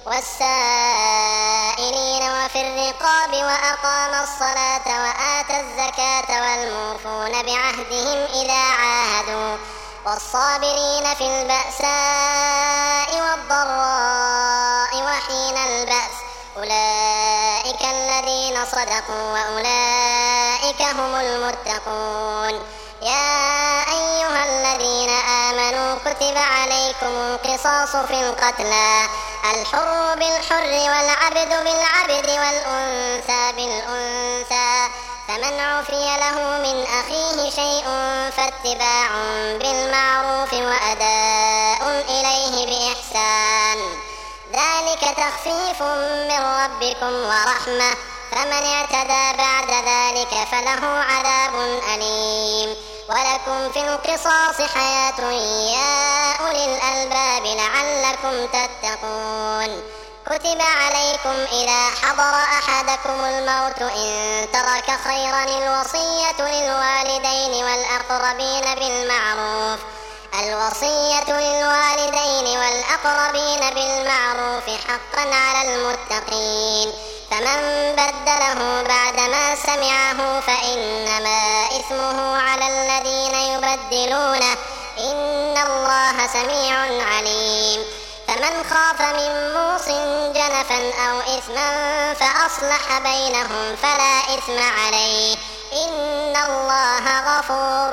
والسائلين وفي الرقاب، وأقام الصلاة وآتى الزكاة والموفون بعهدهم إذا عاهدوا، والصابرين في البأساء والضراء وحين البأس، أولئك الذين صدقوا وأولئك هم المتقون. يا أيها الذين آمنوا كتب عليكم القصاص في القتلى، الحر بالحر والعبد بالعبد والأنثى بالأنثى، فمن عفي له من أخيه شيء فاتباع بالمعروف وأداء إليه بإحسان، ذلك تخفيف من ربكم ورحمة، فمن اعتدى بعد ذلك فله عذاب أليم. ولكم في القصاص حياة يا أولي الألباب لعلكم تتقون. كتب عليكم إذا حضر أحدكم الموت إن ترك خيرا الوصية للوالدين والأقربين بالمعروف الوصية للوالدين والأقربين بالمعروف حقا على المتقين، فمن بدله بعدما سمعه فإنما إثمه على الذين يبدلونه، إن الله سميع عليم. فمن خاف من موص جنفا أو إثما فأصلح بينهم فلا إثم عليه، إن الله غفور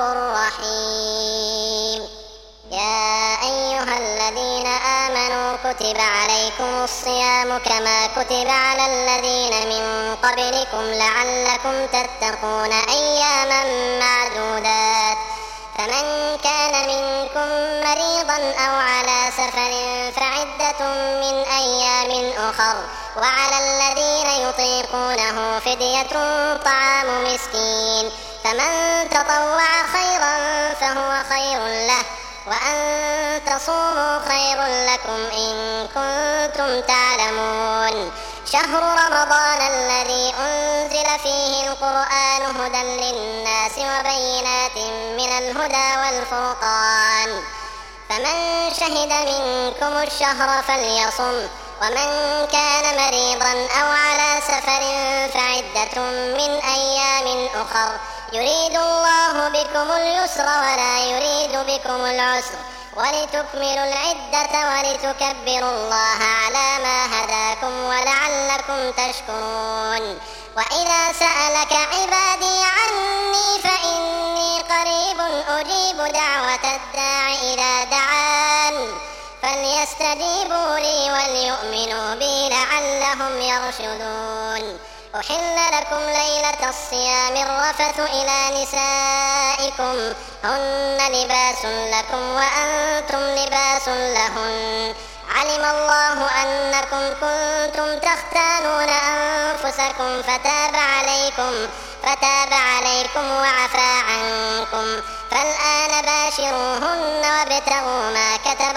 رحيم. يا أيها الذين آمنوا كتب عليكم الصيام كما كتب على الذين من قبلكم لعلكم تتقون أياما معدودات، فمن كان منكم مريضا أو على سفر فعدة من أيام أخر، وعلى الذين يطيقونه فدية طعام مسكين، فمن تطوع خيرا فهو خير له، وأن تصوموا خير لكم إن كنتم تعلمون. شهر رمضان الذي أنزل فيه القرآن هدى للناس وبينات من الهدى والفرقان، فمن شهد منكم الشهر فليصم، ومن كان مريضا أو على سفر فعدة من أيام أخر، يريد الله بكم اليسر ولا يريد بكم العسر، ولتكملوا العدة ولتكبروا الله على ما هداكم ولعلكم تشكرون. وإذا سألك عبادي عني فإني قريب أجيب دعوة الداع إذا دعان، فليستجيبوا لي وليؤمنوا بي لعلهم يرشدون. أحل لكم ليلة الصيام الرفث إلى نسائكم هن لباس لكم وأنتم لباس لهن، علم الله أنكم كنتم تختانون أنفسكم فتاب عليكم فتاب عليكم وعفى عنكم، فالآن باشروهن وابتغوا ما كتب الله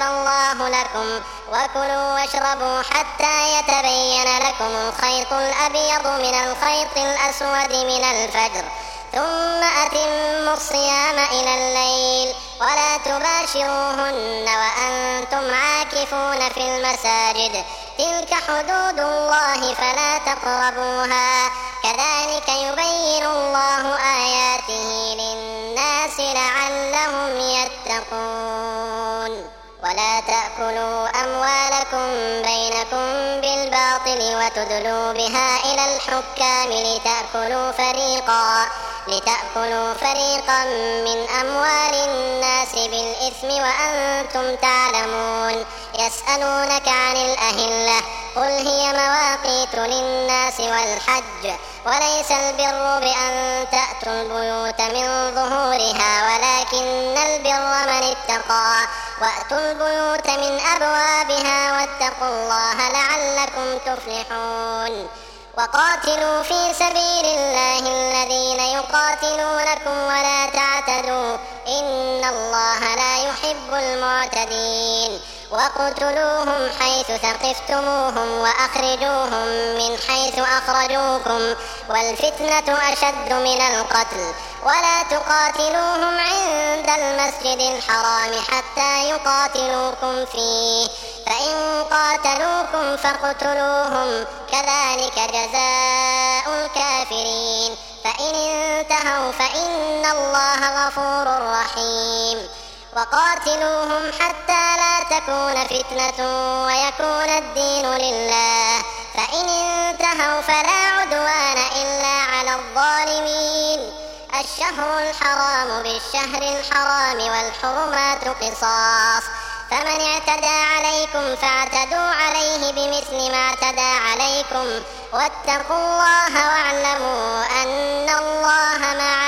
الله لكم وكلوا واشربوا حتى يتبين لكم الخيط الأبيض من الخيط الأسود من الفجر ثم أتموا الصيام إلى الليل ولا تباشروهن وأنتم عاكفون في المساجد تلك حدود الله فلا تقربوها كذلك يبين الله آياته للناس لعلهم يتقون ولا تأكلوا أموالكم بينكم بالباطل وتدلوا بها إلى الحكام لتأكلوا فريقا لتأكلوا فريقا من أموال الناس بالإثم وأنتم تعلمون يسألونك عن الأهلة قل هي مواقيت للناس والحج وليس البر بأن تأتوا البيوت من ظهورها ولكن البر من اتقى وأتوا البيوت من أبوابها واتقوا الله لعلكم تفلحون وقاتلوا في سبيل الله الذين يقاتلونكم ولا تعتدوا إن الله لا يحب المعتدين وقتلوهم حيث ثقفتموهم وأخرجوهم من حيث أخرجوكم والفتنة أشد من القتل ولا تقاتلوهم عند المسجد الحرام حتى يقاتلوكم فيه فإن قاتلوكم فاقتلوهم كذلك جزاء الكافرين فإن انتهوا فإن الله غفور رحيم وقاتلوهم حتى لا تكون فتنة ويكون الدين لله فإن انتهوا فلا عدوان إلا على الظالمين الشهر الحرام بالشهر الحرام والحرمات قصاص فمن اعتدى عليكم فاعتدوا عليه بمثل ما اعتدى عليكم واتقوا الله واعلموا أن الله مع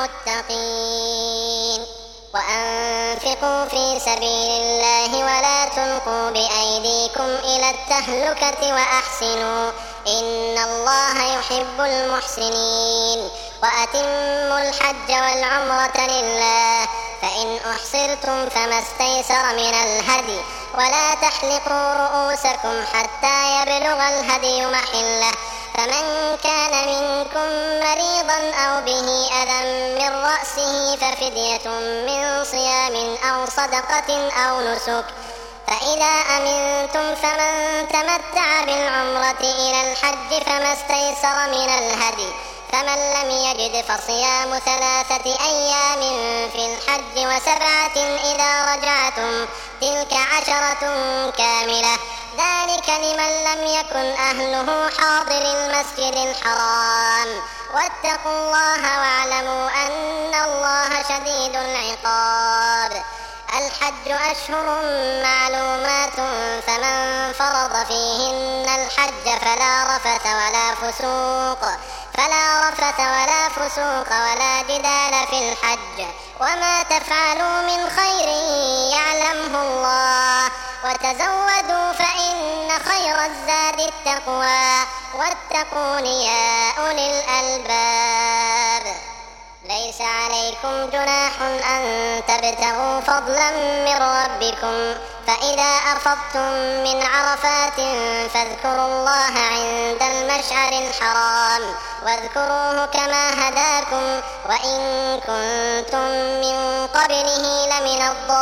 المتقين وأنفقوا في سبيل الله ولا تلقوا بأيديكم إلى التهلكة وأحسنوا إن الله يحب المحسنين وأتموا الحج والعمرة لله فإن أحصرتم فما استيسر من الهدي ولا تحلقوا رؤوسكم حتى يبلغ الهدي محله فمن كان منكم مريضا أو به أذى من رأسه ففدية من صيام أو صدقة أو نسك فإذا أمنتم فمن تمتع بالعمرة إلى الحج فما استيسر من الهدي فمن لم يجد فصيام ثلاثة أيام في الحج وسبعة إذا رجعتم تلك عشرة كاملة ذلك لمن لم يكن أهله حاضر المسجد الحرام واتقوا الله واعلموا أن الله شديد العقاب الحج أشهر معلومات فمن فرض فيهن الحج فلا رفث ولا فسوق فلا رفث ولا فسوق ولا جدال في الحج وما تفعلوا من خير يعلمه الله وتزودوا فإن خير الزاد التقوى واتقون يا أولي الألباب ليس عليكم جناح أن تبتغوا فضلا من ربكم فإذا أفضتم من عرفات فاذكروا الله عند المشعر الحرام واذكروه كما هداكم وإن كنتم من قبله لمن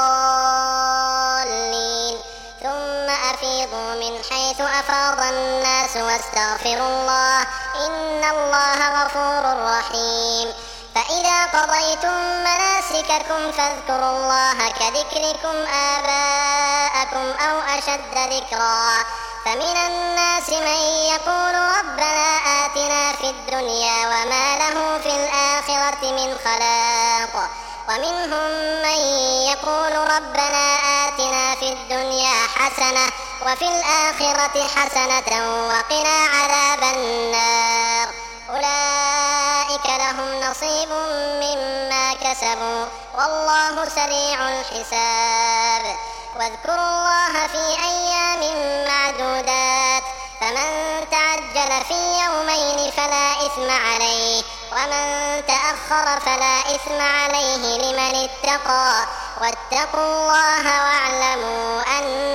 الضالين ثم أفيضوا من حيث أفاض الناس واستغفروا الله إن الله غفور رحيم فإذا قضيتم مناسككم فاذكروا الله كذكركم آباءكم أو أشد ذكرا فمن الناس من يقول ربنا آتنا في الدنيا وما له في الآخرة من خلاق ومنهم من يقول ربنا آتنا في الدنيا حسنة وفي الآخرة حسنة وقنا عذاب النار أولئك لهم نصيب مما كسبوا والله سريع الحساب واذكروا الله في أيام معدودات فمن تعجل في يومين فلا إثم عليه ومن تأخر فلا إثم عليه لمن اتقى واتقوا الله واعلموا أن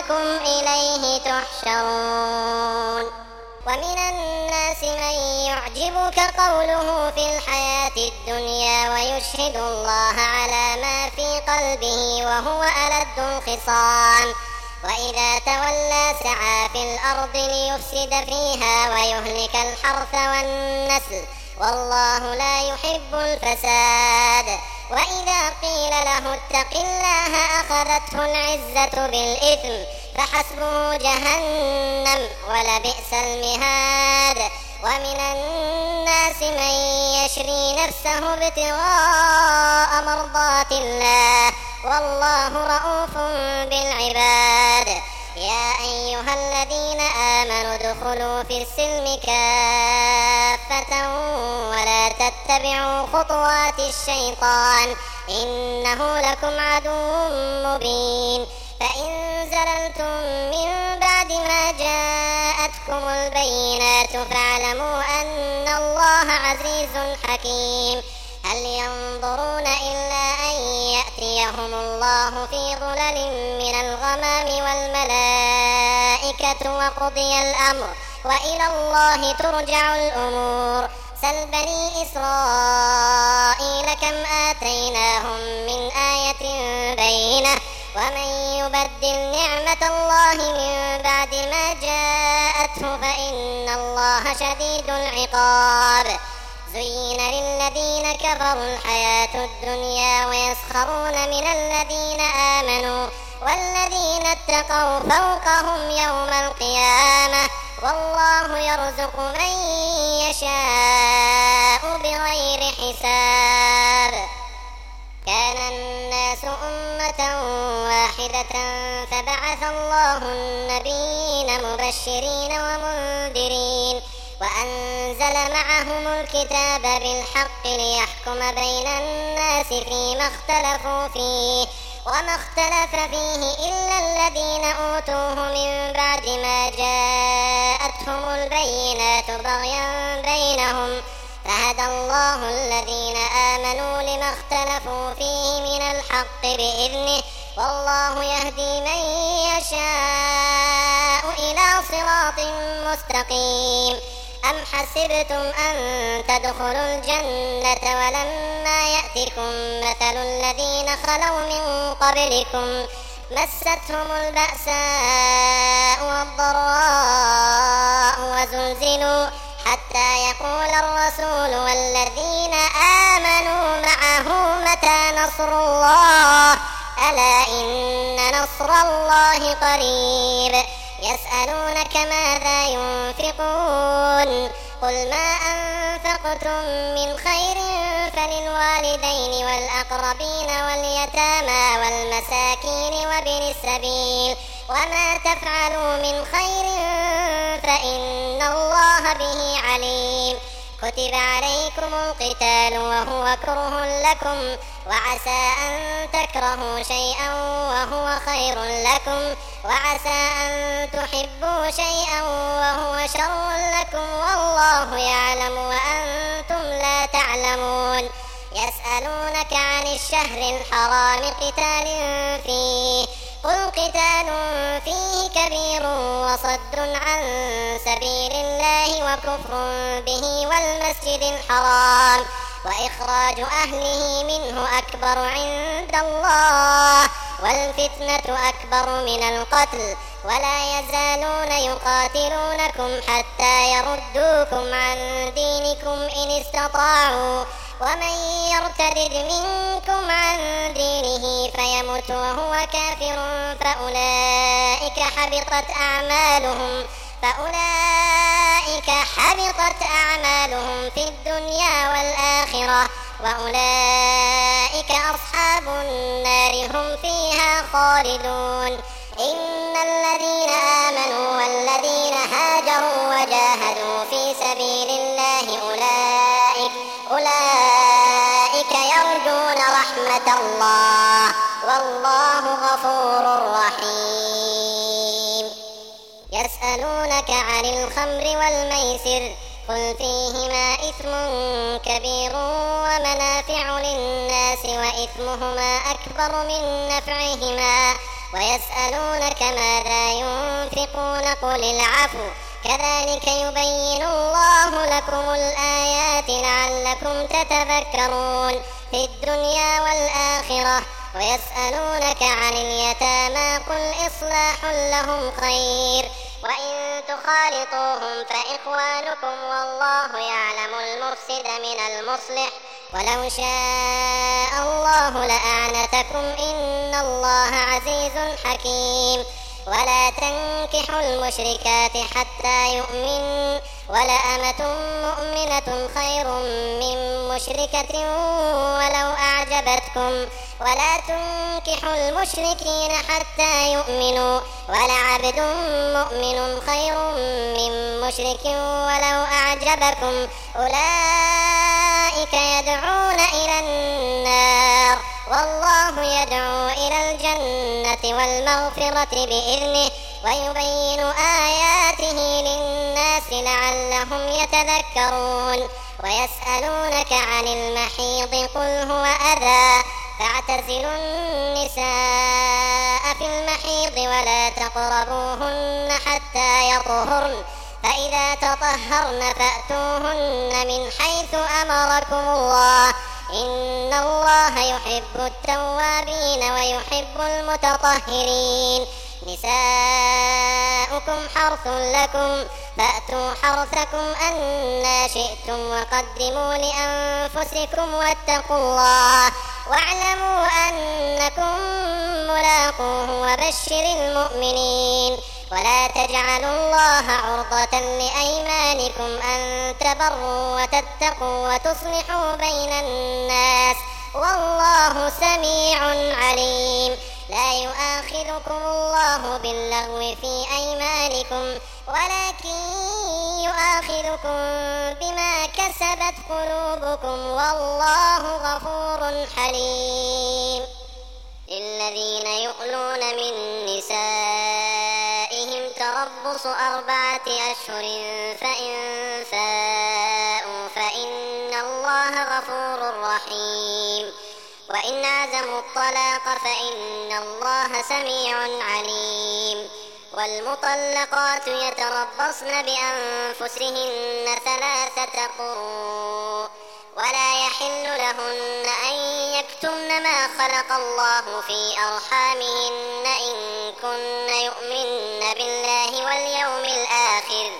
أنكم إليه تحشرون. ومن الناس من يعجبك قوله في الحياة الدنيا ويشهد الله على ما في قلبه وهو ألد الخصام، وإذا تولى سعى في الأرض ليفسد فيها ويهلك الحرث والنسل والله لا يحب الفساد. وإذا قيل له اتق الله أخذته العزة بالإثم فحسبه جهنم ولبئس المهاد. ومن الناس من يشري نفسه ابتغاء مرضات الله والله رؤوف بالعباد. يا أيها الذين آمنوا ادخلوا في السلم كافة ولا تتبعوا خطوات الشيطان إنه لكم عدو مبين. فإن زللتم من بعد ما جاءتكم البينات فاعلموا أن الله عزيز حكيم. هل ينظرون إلا أن يأتيهم الله في ظلل من الغمام والملائكة وقضي الأمر وإلى الله ترجع الأمور. سل بني إسرائيل كم آتيناهم من آية بينة ومن يبدل نعمة الله من بعد ما جاءته فإن الله شديد العقاب. زين للذين كفروا الحياة الدنيا ويسخرون من الذين آمنوا والذين اتقوا فوقهم يوم القيامة والله يرزق من يشاء بغير حساب. كان الناس أمة واحدة فبعث الله النبيين مبشرين ومنذرين وأنزل معهم الكتاب بالحق ليحكم بين الناس فيما اختلفوا فيه وما اختلف فيه إلا الذين أوتوه من بعد ما جاءتهم البينات بغيا بينهم فهدى الله الذين آمنوا لما اختلفوا فيه من الحق بإذنه والله يهدي من يشاء إلى صراط مستقيم. أم حسبتم أن تدخلوا الجنة ولما يأتكم مثل الذين خلوا من قبلكم مستهم البأساء والضراء وزلزلوا حتى يقول الرسول والذين آمنوا معه متى نصر الله ألا إن نصر الله قريب. يسألونك ماذا ينفقون قل ما أنفقتم من خير فللوالدين والأقربين واليتامى والمساكين وابن السبيل وما تفعلوا من خير فإن الله به عليم. كتب عليكم القتال وهو كره لكم وعسى أن تكرهوا شيئا وهو خير لكم وعسى أن تحبوا شيئا وهو شر لكم والله يعلم وأنتم لا تعلمون. يسألونك عن الشهر الحرام قتال فيه قل قتال فيه كبير وصد عن سبيل الله وكفر به والمسجد الحرام وإخراج أهله منه أكبر عند الله والفتنة أكبر من القتل ولا يزالون يقاتلونكم حتى يردوكم عن دينكم إن استطاعوا ومن يرتد منكم عن دينه فيمت وهو كافر فأولئك حبطت أعمالهم فأولئك حبطت أعمالهم في الدنيا والآخرة وأولئك أصحاب النار هم فيها خالدون. إن الذين آمنوا والذين هاجروا وجاهدوا في سبيل الله أولئك أولئك يرجون رحمة الله والله غفور رحيم. يسألونك عن الخمر والميسر قل فيهما إثم كبير ومنافع للناس وإثمهما أكبر من نفعهما ويسألونك ماذا ينطقون قل العفو كذلك يبين الله لكم الآيات لعلكم تتذكرون في الدنيا والآخرة ويسألونك عن اليتامى قل إصلاح لهم خير وإن تخالطوهم فإخوانكم والله يعلم المفسد من المصلح ولو شاء الله لأعنتكم إن الله عزيز حكيم ولا تنكحوا المشركات حتى يؤمنوا ولأمة مؤمنة خير من مشركة ولو أعجبتكم ولا تنكحوا المشركين حتى يؤمنوا ولعبد مؤمن خير من مشرك ولو أعجبكم أولئك يدعون إلى النار والله يدعو إلى الجنة والمغفرة بإذنه ويبين آياته للناس لعلهم يتذكرون ويسألونك عن المحيض قل هو أذى فاعتزلوا النساء في المحيض ولا تقربوهن حتى يطهرن فإذا تطهرن فأتوهن من حيث أمركم الله إن الله يحب التوابين ويحب المتطهرين نساؤكم حرث لكم فأتوا حرثكم أنى شئتم وقدموا لأنفسكم واتقوا الله واعلموا أنكم ملاقوه وبشر المؤمنين ولا تجعلوا الله عرضة لأيمانكم أن تبروا وتتقوا وتصلحوا بين الناس والله سميع عليم لا يؤاخذكم الله باللغو في أيمانكم ولكن يؤاخذكم بما كسبت قلوبكم والله غفور حليم للذين يؤلون من نسائهم تربص أربعة أشهر فإن فاءوا فإن الله غفور رحيم وإن عزموا الطلاق فإن الله سميع عليم والمطلقات يتربصن بأنفسهن ثلاثة قروء ولا يحل لهن أن يكتمن ما خلق الله في أرحامهن إن كن يؤمن بالله واليوم الآخر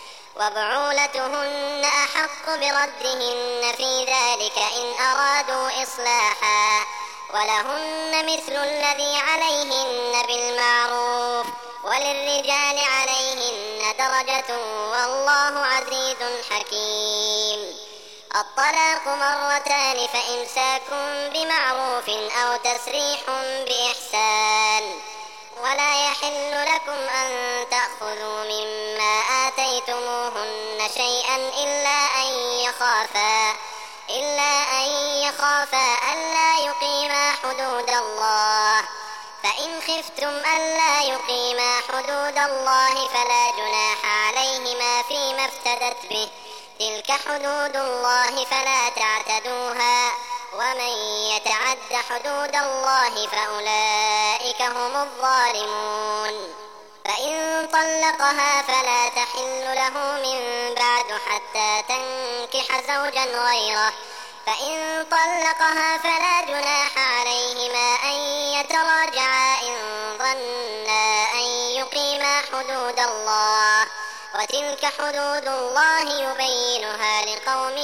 وبعولتهن أحق بردهن في ذلك إن أرادوا إصلاحا ولهن مثل الذي عليهن بالمعروف وللرجال عليهن درجة والله عزيز حكيم الطلاق مرتان فإمساك بمعروف أو تسريح بإحسان ولا يحل لكم أن تأخذوا مما آتيتموهن شيئا إلا أن يخافا إلا أن يخافا ألا يقيما حدود الله فإن خفتم ألا يقيما حدود الله فلا جناح عليهما فيما افتدت به تلك حدود الله فلا تعتدوها ومن يتعد حدود الله فأولئك هم الظالمون فإن طلقها فلا تحل له من بعد حتى تنكح زوجا غيره فإن طلقها فلا جناح عليهما أن يتراجعا إن ظنا أن يقيما حدود الله وتلك حدود الله يبينها لقوم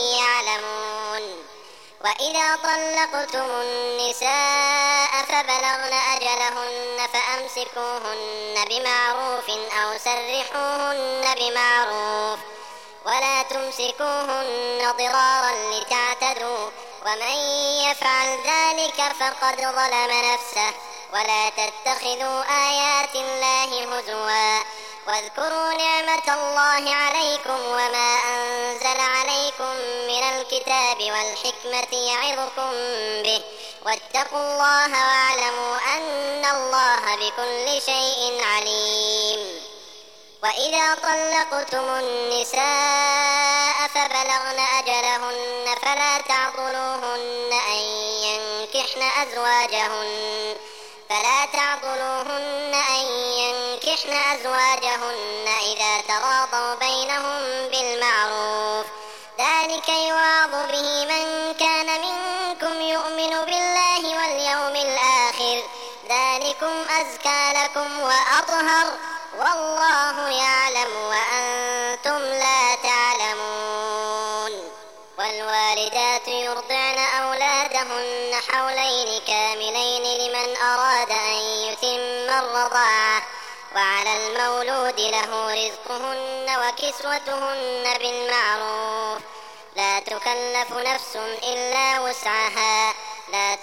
يعلمون وإذا طلقتم النساء فبلغن أجلهن فأمسكوهن بمعروف أو سرحوهن بمعروف ولا تمسكوهن ضرارا لتعتدوا ومن يفعل ذلك فقد ظلم نفسه ولا تتخذوا آيات الله هزوا واذكروا نعمة الله عليكم وما أنزل عليكم من الكتاب والحكمة يعظكم به واتقوا الله واعلموا أن الله بكل شيء عليم وإذا طلقتم النساء فبلغن أجلهن فلا تعضلوهن أن ينكحن أزواجهن فلا تعضلوهن أن ينكحن ينكحن أزواجهن إذا تراضوا بينهم بالمعروف، ذلك يوعظ به من كان منكم يؤمن بالله واليوم الآخر، ذلكم أزكى لكم وأطهر، والله يعلم وأنتم لا تعلمون. والوالدات يرضعن أولادهن حولين كاملين لمن أراد أن يتم الرضاعة، وعلى المولود له رزقهن وكسوتهن بالمعروف، لا تكلف نفس إلا وسعها، لا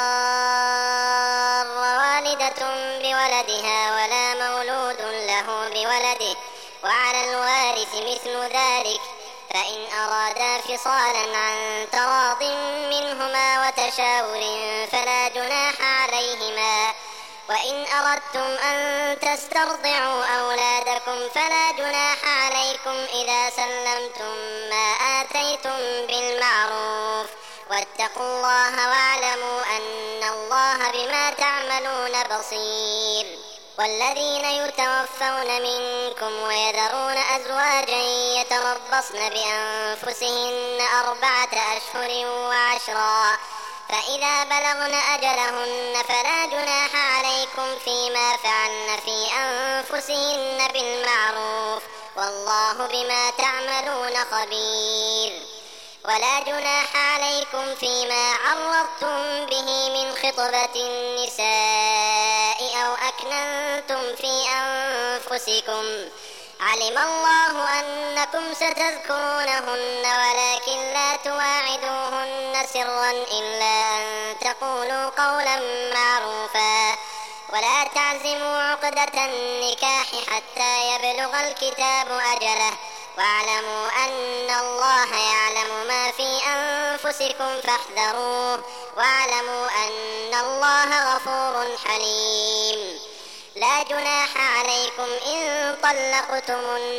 تضار والدة بولدها ولا مولود له بولده، وعلى الوارث مثل ذلك، فإن أرادا فصالا عن تراض منهما وتشاور فلا جناح عليهما. وإن أردتم أن تسترضعوا أولادكم فلا جناح عليكم إذا سلمتم ما آتيتم بالمعروف، واتقوا الله واعلموا أن الله بما تعملون بصير. والذين يتوفون منكم ويذرون أزواجا يتربصن بأنفسهن أربعة أشهر وعشرا، فإذا بلغن أجلهن فلا جناح عليكم فيما فعلن في أنفسهن بالمعروف، والله بما تعملون خبير. ولا جناح عليكم فيما عرضتم به من خطبة النساء أو أكننتم في أنفسكم، علم الله أنكم ستذكرونهن ولكن لا تواعدوهن سرا إلا أن تقولوا قولا معروفا، ولا تعزموا عقدة النكاح حتى يبلغ الكتاب أجله، واعلموا أن الله يعلم ما في أنفسكم فاحذروه، واعلموا أن الله غفور حليم. لا جناح عليكم إن طلقتم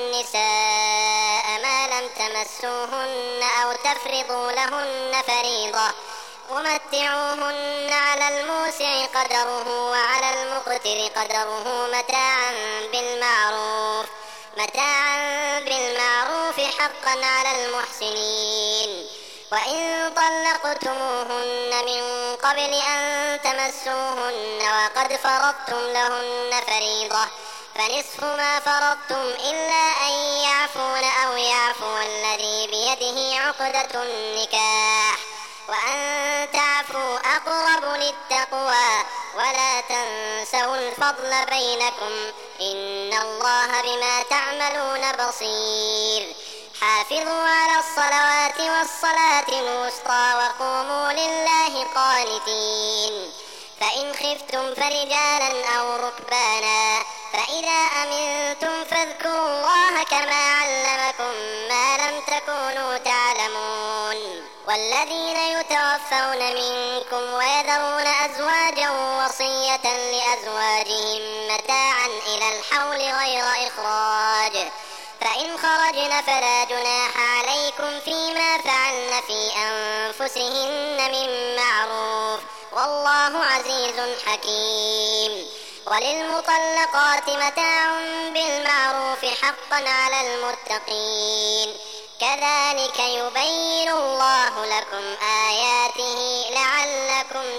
النساء ما لم تمسوهن أو تفرضوا لهن فريضة، ومتعوهن على الموسع قدره وعلى المقتر قدره متاعا بالمعروف متاعا بالمعروف حقا على المحسنين. وإن طلقتموهن من قبل أن تمسوهن وقد فرضتم لهن فريضة فنصف ما فرضتم إلا أن يعفون أو يعفو الذي بيده عقدة النكاح، وأن تعفوا أقرب للتقوى، ولا تنسوا الفضل بينكم، إن الله بما تعملون بصير. حافظوا على الصلوات والصلاة الوسطى وقوموا لله قانتين. فإن خفتم فرجالا أو ركبانا فإذا أمنتم فاذكروا الله كما علمكم ما لم تكونوا تعلمون. والذين يتوفون منكم ويذرون أزواجا وصية لأزواجهم متاعا إلى الحول غير إخراج، فإن خرجن فلا جناح عليكم فيما فعلن في أنفسهن من معروف، والله عزيز حكيم. وللمطلقات متاع بالمعروف حقا على المتقين، كذلك يبين الله لكم آياته لعلكم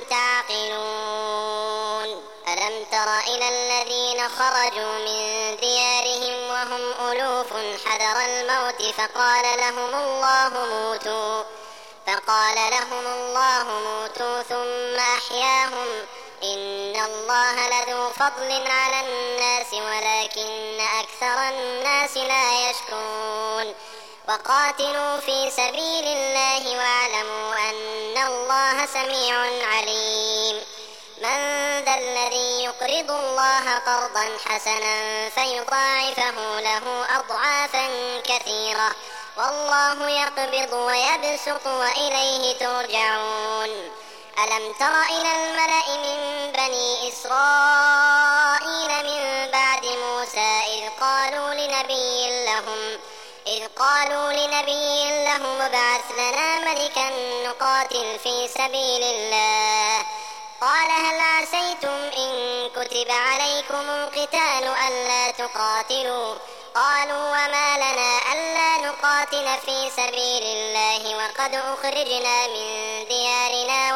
تعقلون. ألم تر إلى الذين خرجوا من ديارهم وهم ألوف حذر الموت فقال لهم الله موتوا فقال لهم الله موتوا ثم أحياهم، إن الله لذو فضل على الناس ولكن أكثر الناس لا يشكرون. وقاتلوا في سبيل الله واعلموا أن الله سميع عليم. من ذا الذي يقرض الله قرضا حسنا فيضاعفه له أضعافا كثيرة، والله يقبض ويبسط وإليه ترجعون. ألم تر إلى الملأ من بني إسرائيل من بعد موسى إذ قالوا لنبي لهم إذ قالوا لنبي لهم ابعث لنا ملكا نقاتل في سبيل الله قال هل عسيتم إن كتب عليكم القتال ألا تقاتلوا؟ قالوا وما لنا ألا نقاتل في سبيل الله وقد أخرجنا من ديارنا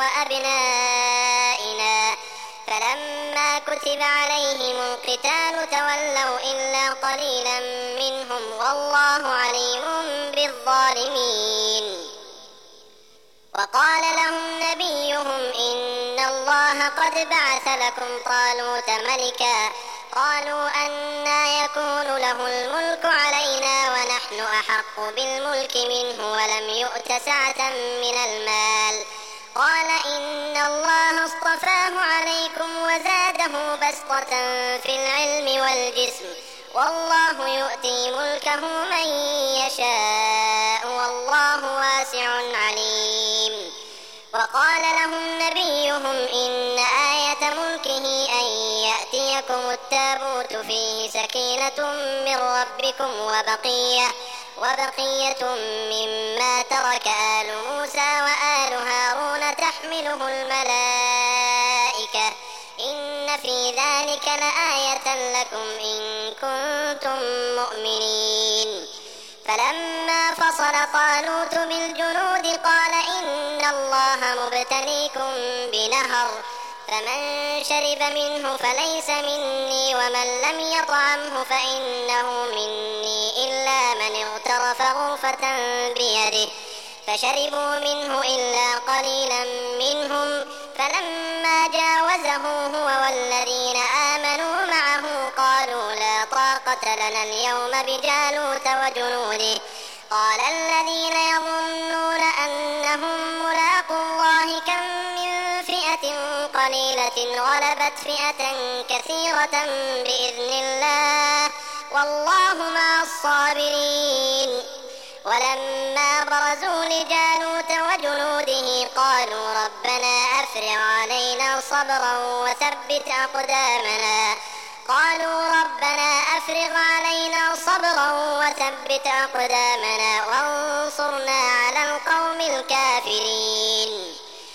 وأبنائنا. فلما كتب عليهم القتال تولوا إلا قليلا منهم والله عليم بالظالمين. وقال لهم نبيهم إن الله قد بعث لكم طالوت ملكا. قالوا أنى يكون له الملك علينا ونحن أحق بالملك منه ولم يؤت سعة من المال. قال إن الله اصطفاه عليكم وزاده بسطة في العلم والجسم والله يؤتي ملكه من يشاء والله واسع عليم. وقال لهم نبيهم إن آية ملكه أن يأتيكم التابوت فيه سكينة من ربكم وبقية, وبقية مما ترك آل موسى وآل هارون تحمله الملائكة إن في ذلك لآية لكم إن كنتم مؤمنين. فلما فصل طالوت بالجنود قال إن الله مبتليكم بنهر فمن شرب منه فليس مني ومن لم يطعمه فإنه مني إلا من اغترف غرفة بيده. فشربوا منه إلا قليلا منهم. فلما جاوزه هو والذين آمنوا معه قالوا لا طاقة لنا اليوم بجالوت وجنوده. قال الذين يظنون أنهم ملاقو الله كم من فئة قليلة غلبت فئة كثيرة بإذن الله والله مع الصابرين. ولما برزوا لجالوت وجنوده قالوا ربنا أفرغ علينا صبرا وثبت أقدامنا قالوا ربنا أفرغ علينا صبرا وثبت أقدامنا وانصرنا على القوم الكافرين.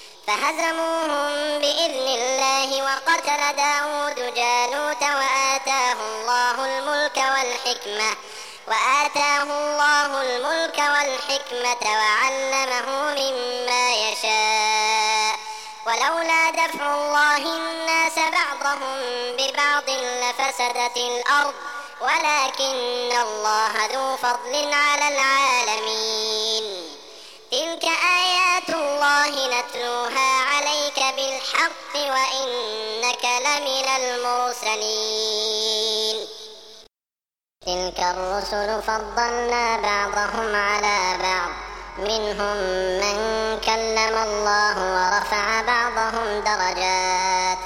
فهزموهم بإذن الله وقتل داود جالوت وآتاه الله الملك والحكمة وآتاه الله الملك والحكمة وعلمه مما يشاء. ولولا دفع الله الناس بعضهم ببعض لفسدت الأرض ولكن الله ذو فضل على العالمين. تلك آيات الله نتلوها عليك بالحق وإنك لمن المرسلين. تلك الرسل فضلنا بعضهم على بعض منهم من كلم الله ورفع بعضهم درجات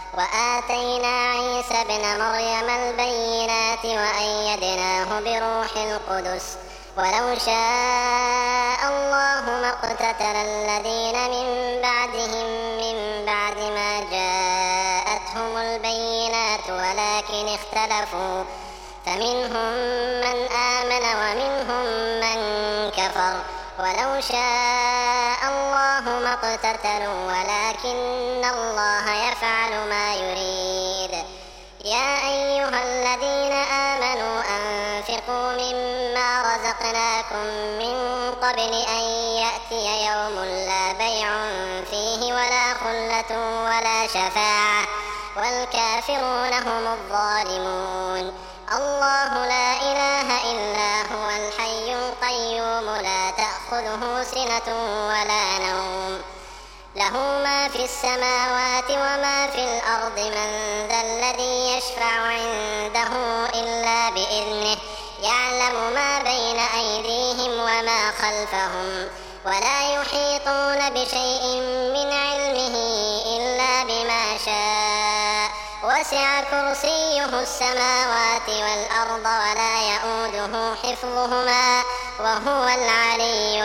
وآتينا عيسى ابن مريم البينات وأيدناه بروح القدس ولو شاء الله ما اقتتل الذين من بعدهم من بعد ما جاءتهم البينات ولكن اختلفوا فمنهم من آمن ومنهم من كفر ولو شاء الله ما اقتتلوا ولكن الله يفعل ما يريد. يا أيها الذين آمنوا أنفقوا مما رزقناكم من قبل أن يأتي يوم لا بيع فيه ولا خلة ولا شفاعة والكافرون هم الظالمون. الله لا إله إلا هو الحي القيوم لا تأخذه سنة ولا نوم له ما في السماوات وما في الأرض من ذا الذي يشفع عنده إلا بإذنه يعلم ما بين أيديهم وما خلفهم ولا يحيطون بشيء من علمه إلا بما شاء وسع كرسيه السماوات والأرض ولا يؤوده حفظهما وهو العلي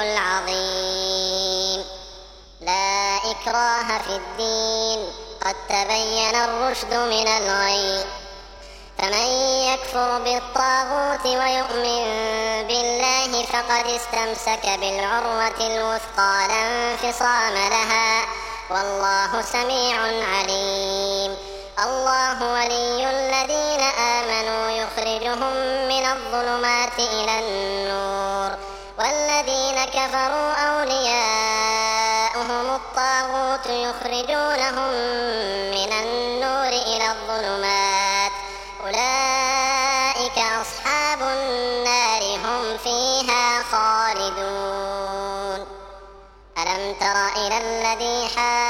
العظيم. لا إكراه في الدين قد تبين الرشد من الغي فمن يكفر بالطاغوت ويؤمن بالله فقد استمسك بالعروة الوثقى لا انفصام لها والله سميع عليم. الله ولي الذين آمنوا يخرجهم من الظلمات إلى النور، والذين كفروا أولياؤهم الطاغوت يخرجونهم من النور إلى الظلمات، أولئك أصحاب النار هم فيها خالدون. ألم تر إلى الذي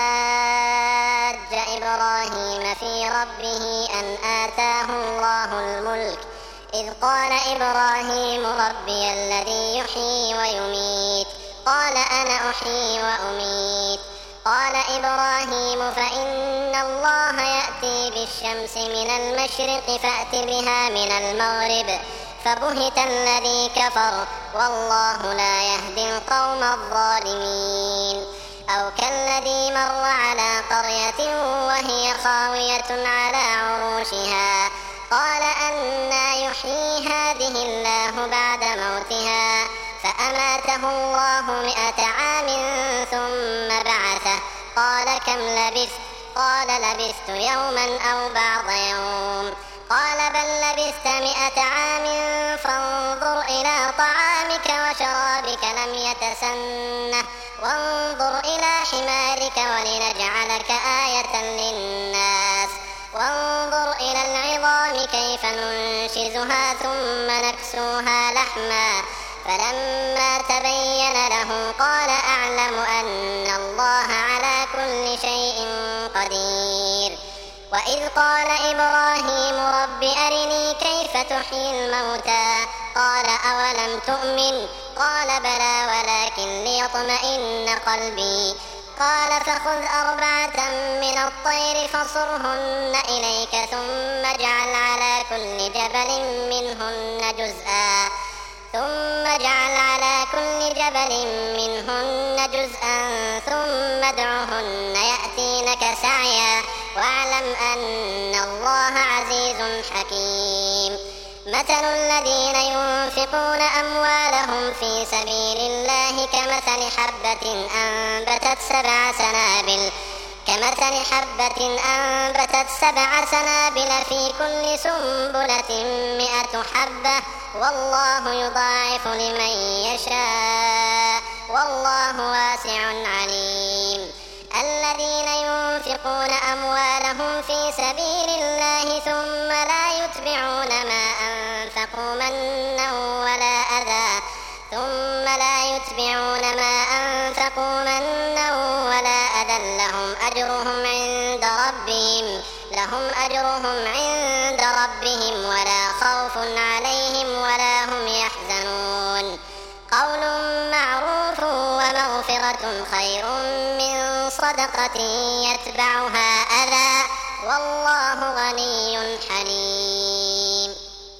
حاج إبراهيم في ربه أن آتاه الله الملك إذ قال إبراهيم ربي الذي يحيي ويميت قال أنا أحيي وأميت قال إبراهيم فإن الله يأتي بالشمس من المشرق فأت بها من المغرب فبهت الذي كفر والله لا يهدي القوم الظالمين. أو كالذي مر على قرية وهي خاوية على عروشها قال أنى يحيي هذه الله بعد موتها فأماته الله مئة عام ثم بعثه قال كم لبثت قال لبثت يوما أو بعض يوم قال بل لبثت مئة عام فانظر إلى طعامك وشرابك لم يتسنه وانظر إلى حمارك ولنجعلك آية للناس وانظر إلى العظام كيف ننشزها ثم نكسوها لحما فلما تبين له قال أعلم أن الله على كل شيء قدير. وإذ قال إبراهيم رب أرني كيف تحيي الموتى قال أولم تؤمن قال بلى ولكن ليطمئن قلبي قال فخذ أربعة من الطير فصرهن إليك ثم اجعل على كل جبل منهن جزءا ثم اجعل على كل جبل منهن جزءا ثم ادعهن يأتينك سعيا واعلم أن الله عزيز حكيم. مثل الذين ينفقون أموالهم في سبيل الله كمثل حبة أنبتت سبع سنابل كمثل حبة أنبتت سبع سنابل في كل سنبلة مئة حبة والله يضاعف لمن يشاء والله واسع عليم. الذين ينفقون أموالهم في سبيل الله ثم لا يتبعون ما أنفقوا منا ولا أذى ثم لا يتبعون ما أنفقوا منا ولا أذى لهم أجرهم عند ربهم لهم أجرهم عند ربهم ولا خوف عليهم ولا هم يحزنون. قول معروف ومغفرة خير من صدقة يتبعها أذى والله غني حليم.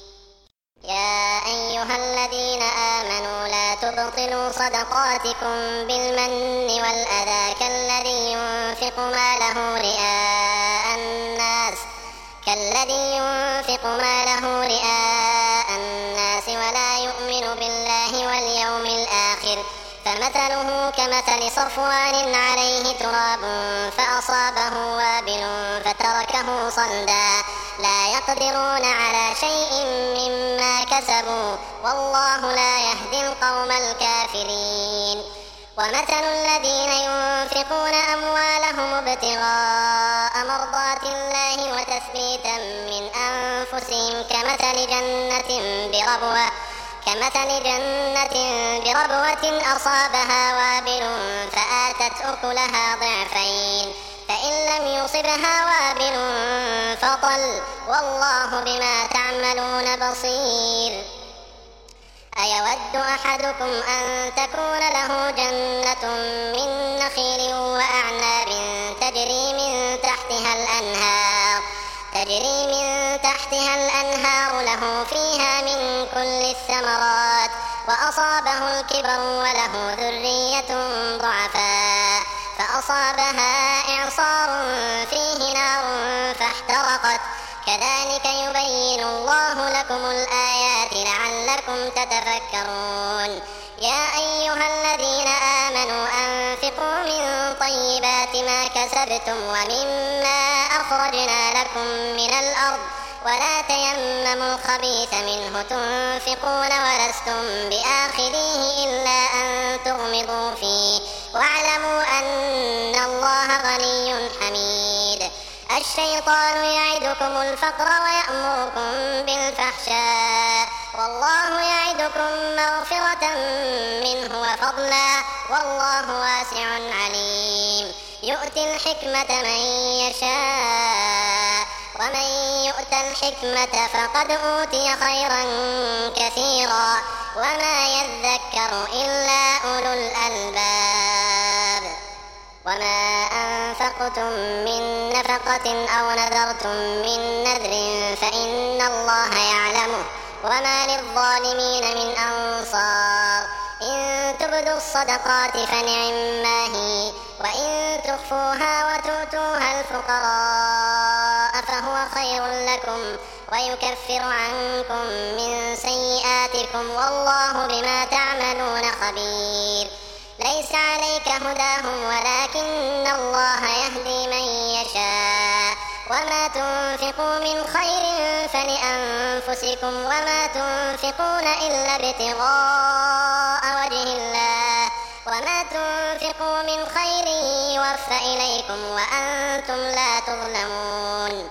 يا أيها الذين آمنوا لا تبطلوا صدقاتكم بالمن والأذى كالذي ينفق ماله رئاء الناس كالذي ينفق ماله رئاء الناس ولا يؤمن بالله واليوم الآخر فمثله كمثل صفوان عليه تراب فأصابه وابل فتركه صلدا لا يقدرون على شيء مما كسبوا والله لا يهدي القوم الكافرين. ومثل الذين ينفقون أموالهم ابتغاء مرضات الله وتثبيتا من أنفسهم كمثل جنة بربوة كمثل جنة بربوة أصابها وابل فآتت أكلها ضعفين فإن لم يصبها وابل فطل والله بما تعملون بصير. أيود أحدكم أن تكون له جنة من نخيل وأعناب تجري من تحتها الأنهار تجري من تحتها الأنهار له فيها من كل الثمرات وأصابه الكبر وله ذرية ضعفاء فأصابها إعصار فيه نار فاحترقت كذلك يبين الله لكم الآيات لعلكم تتفكرون. يا أيها الذين آمنوا أنفقوا من طيبات ما كسبتم ومما أخرجنا لكم من الأرض ولا تيمموا الخبيث منه تنفقون ولستم بآخذيه إلا أن تغمضوا فيه واعلموا أن الله غني حميد. الشيطان يعدكم الفقر ويأمركم بالفحشاء والله يعدكم مغفرة منه وفضلا والله واسع عليم. يؤتي الحكمة من يشاء ومن يؤت الحكمة فقد أوتي خيرا كثيرا وما يذكر إلا أولو الألباب. وما أنفقتم من نفقة أو نذرتم من نذر فإن الله يعلمه وما للظالمين من أنصار. إن تبدوا الصدقات فنعما هي وإن تخفوها وتؤتوها الفقراء فهو خير لكم ويكفر عنكم من سيئاتكم والله بما تعملون خبير. ليس عليك هداهم ولكن الله يهدي من يشاء وما تنفقوا من خير فلأنفسكم وما تنفقون إلا ابتغاء وجه الله وما تنفقوا من خير يوفى إليكم وأنتم لا تظلمون.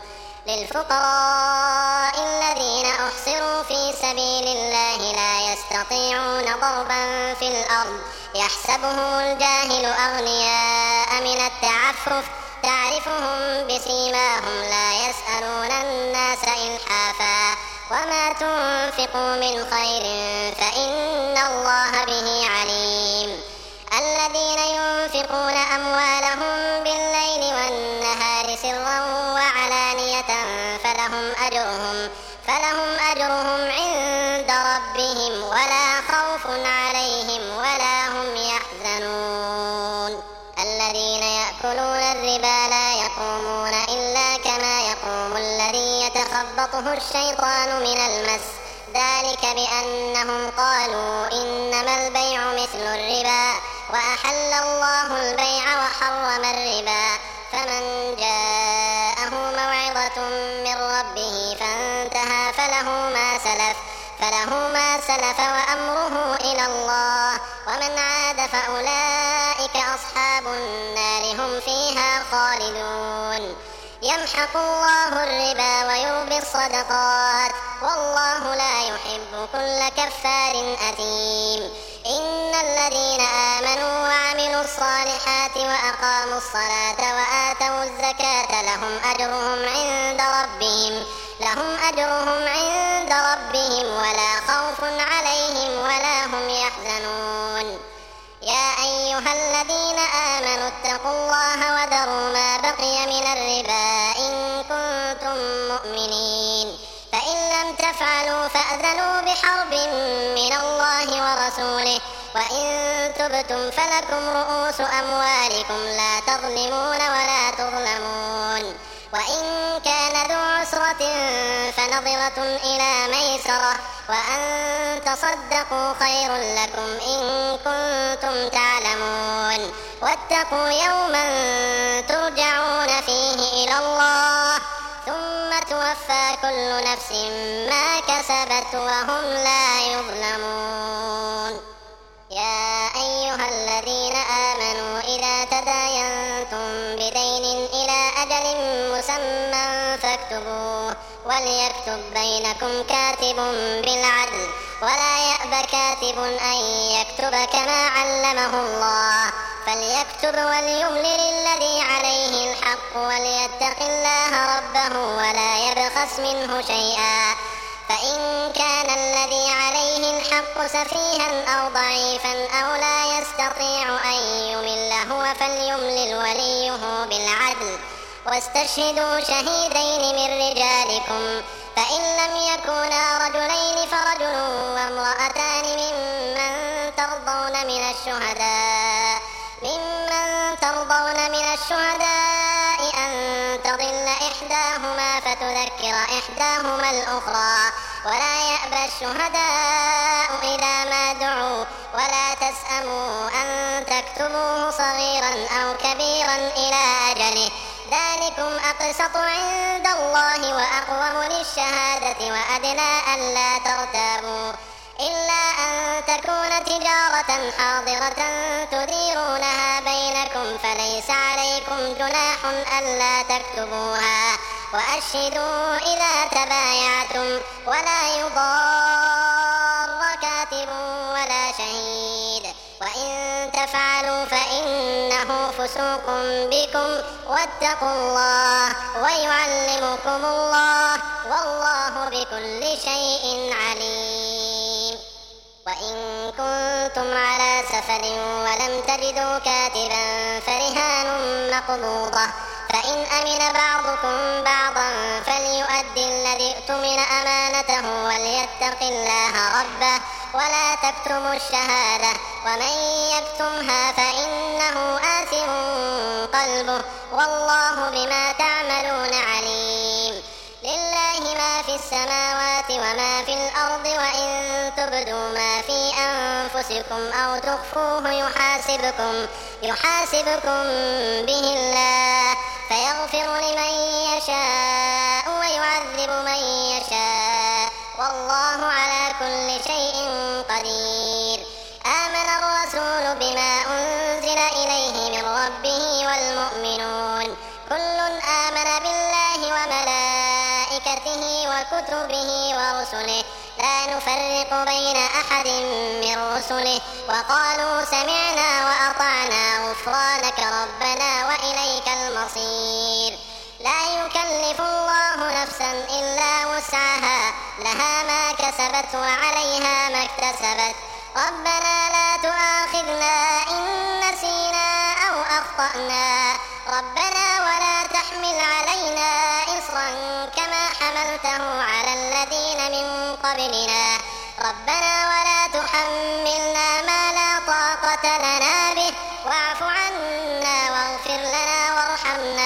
للفقراء الذين أحصروا في سبيل الله لا يستطيعون ضربا في الأرض يحسبهم الجاهل أغنياء من التعفف تعرفهم بسيماهم لا يسألون الناس إلحافا وما تنفقوا من خير فإن الله به عليم. الذين ينفقون أموالهم بالليل والنهار سرا وعلانية فلهم أجرهم فلهم أجرهم عند ربهم ولا خوف عليهم ولا هم يحزنون. الذين يأكلون الربا لا يقومون إلا كما يقوم الذي يتخبطه الشيطان من المس ذلك بأنهم قالوا إنما البيع مثل الربا وأحل الله البيع وحرم الربا. فمن جاءه موعظة من ربه فانتهى فله ما سلف فله ما سلف وأمره إلى الله ومن عاد فأولئك أصحاب النار هم فيها خالدون. يمحق الله الربا ويربي الصدقات والله لا يحب كل كفار أثيم. إن الذين آمنوا وعملوا الصالحات وأقاموا الصلاة وآتوا الزكاة لهم أجرهم عند ربهم لهم أجرهم عند ربهم ولا خوف عليهم ولا هم يحزنون. يا أيها الذين آمنوا اتقوا الله وذروا ما بقي من الربا إن كنتم مؤمنين فإن لم تفعلوا فأذنوا بحرب من الله ورسوله وإن تبتم فلكم رؤوس أموالكم لا تظلمون ولا تظلمون. وإن كان ذو عسرة فنظرة إلى ميسرة وأن تصدقوا خير لكم إن كنتم تعلمون. واتقوا يوما ترجعون فيه إلى الله ثم توفى كل نفس ما كسبت وهم لا يظلمون. يا أيها الذين آمنوا إذا تداينتم بدين إلى أجل مسمى فاكتبوه وليكتب بينكم كاتب بالعدل ولا يأب كاتب أن يكتب كما علمه الله فليكتب وليملل الذي عليه الحق وليتق الله ربه ولا يبخس منه شيئا فإن كان الذي عليه الحق سفيها أو ضعيفا أو لا يستطيع أن يمل هو فليملل وليه بالعدل واستشهدوا شهيدين من رجالكم فإن لم يكونا رجلين فرجل وامرأتان ممن ترضون من الشهداء ممن ترضون من الشهداء أن تضل إحداهما فتذكر إحداهما الأخرى ولا يأبى الشهداء إذا ما دعوا ولا تسأموا أن تكتبوه صغيرا أو كبيرا إلى أجله ذلكم أقسط عند الله وأقوم للشهادة وأدنى ألا ترتابوا إلا أن تكون تجارة حاضرة تديرونها بينكم فليس عليكم جناح ألا تكتبوها وأشهدوا إذا تبايعتم ولا يضار كاتب ولا شهيد وإن تفعلوا فإنه فسوق بكم واتقوا الله ويعلمكم الله والله بكل شيء عليم. وإن كنتم على سفر ولم تجدوا كاتبا فرهان مقبوضة فإن أمن بعضكم بعضا فليؤدي الذي اؤتمن أمانته وليتق الله ربه ولا تكتموا الشهادة ومن يكتمها فإنه آثم قلبه والله بما تعملون عليم. لله ما في السماوات وما في الأرض وإن تبدوا ما في أنفسكم أو تخفوه يحاسبكم يحاسبكم به الله فيغفر لمن يشاء ويعذب من يشاء والله على كل شيء قدير. آمن الرسول بما أنزل إليه من ربه والمؤمنون كل آمن بالله وملائكته وكتبه ورسله لا نفرق بين أحد من رسله وقالوا سمعنا وأطعنا غفرانك ربنا وإليك المصير. لا يكلف الله نفسا إلا وسعها لها ما كسبت وعليها ما اكتسبت ربنا لا تؤاخذنا إن نسينا أو أخطأنا ربنا ولا تحمل علينا إصرا كما حملته على الذين من قبلنا ربنا ولا تحملنا ما لا طاقة لنا به واعف عنا واغفر لنا وارحمنا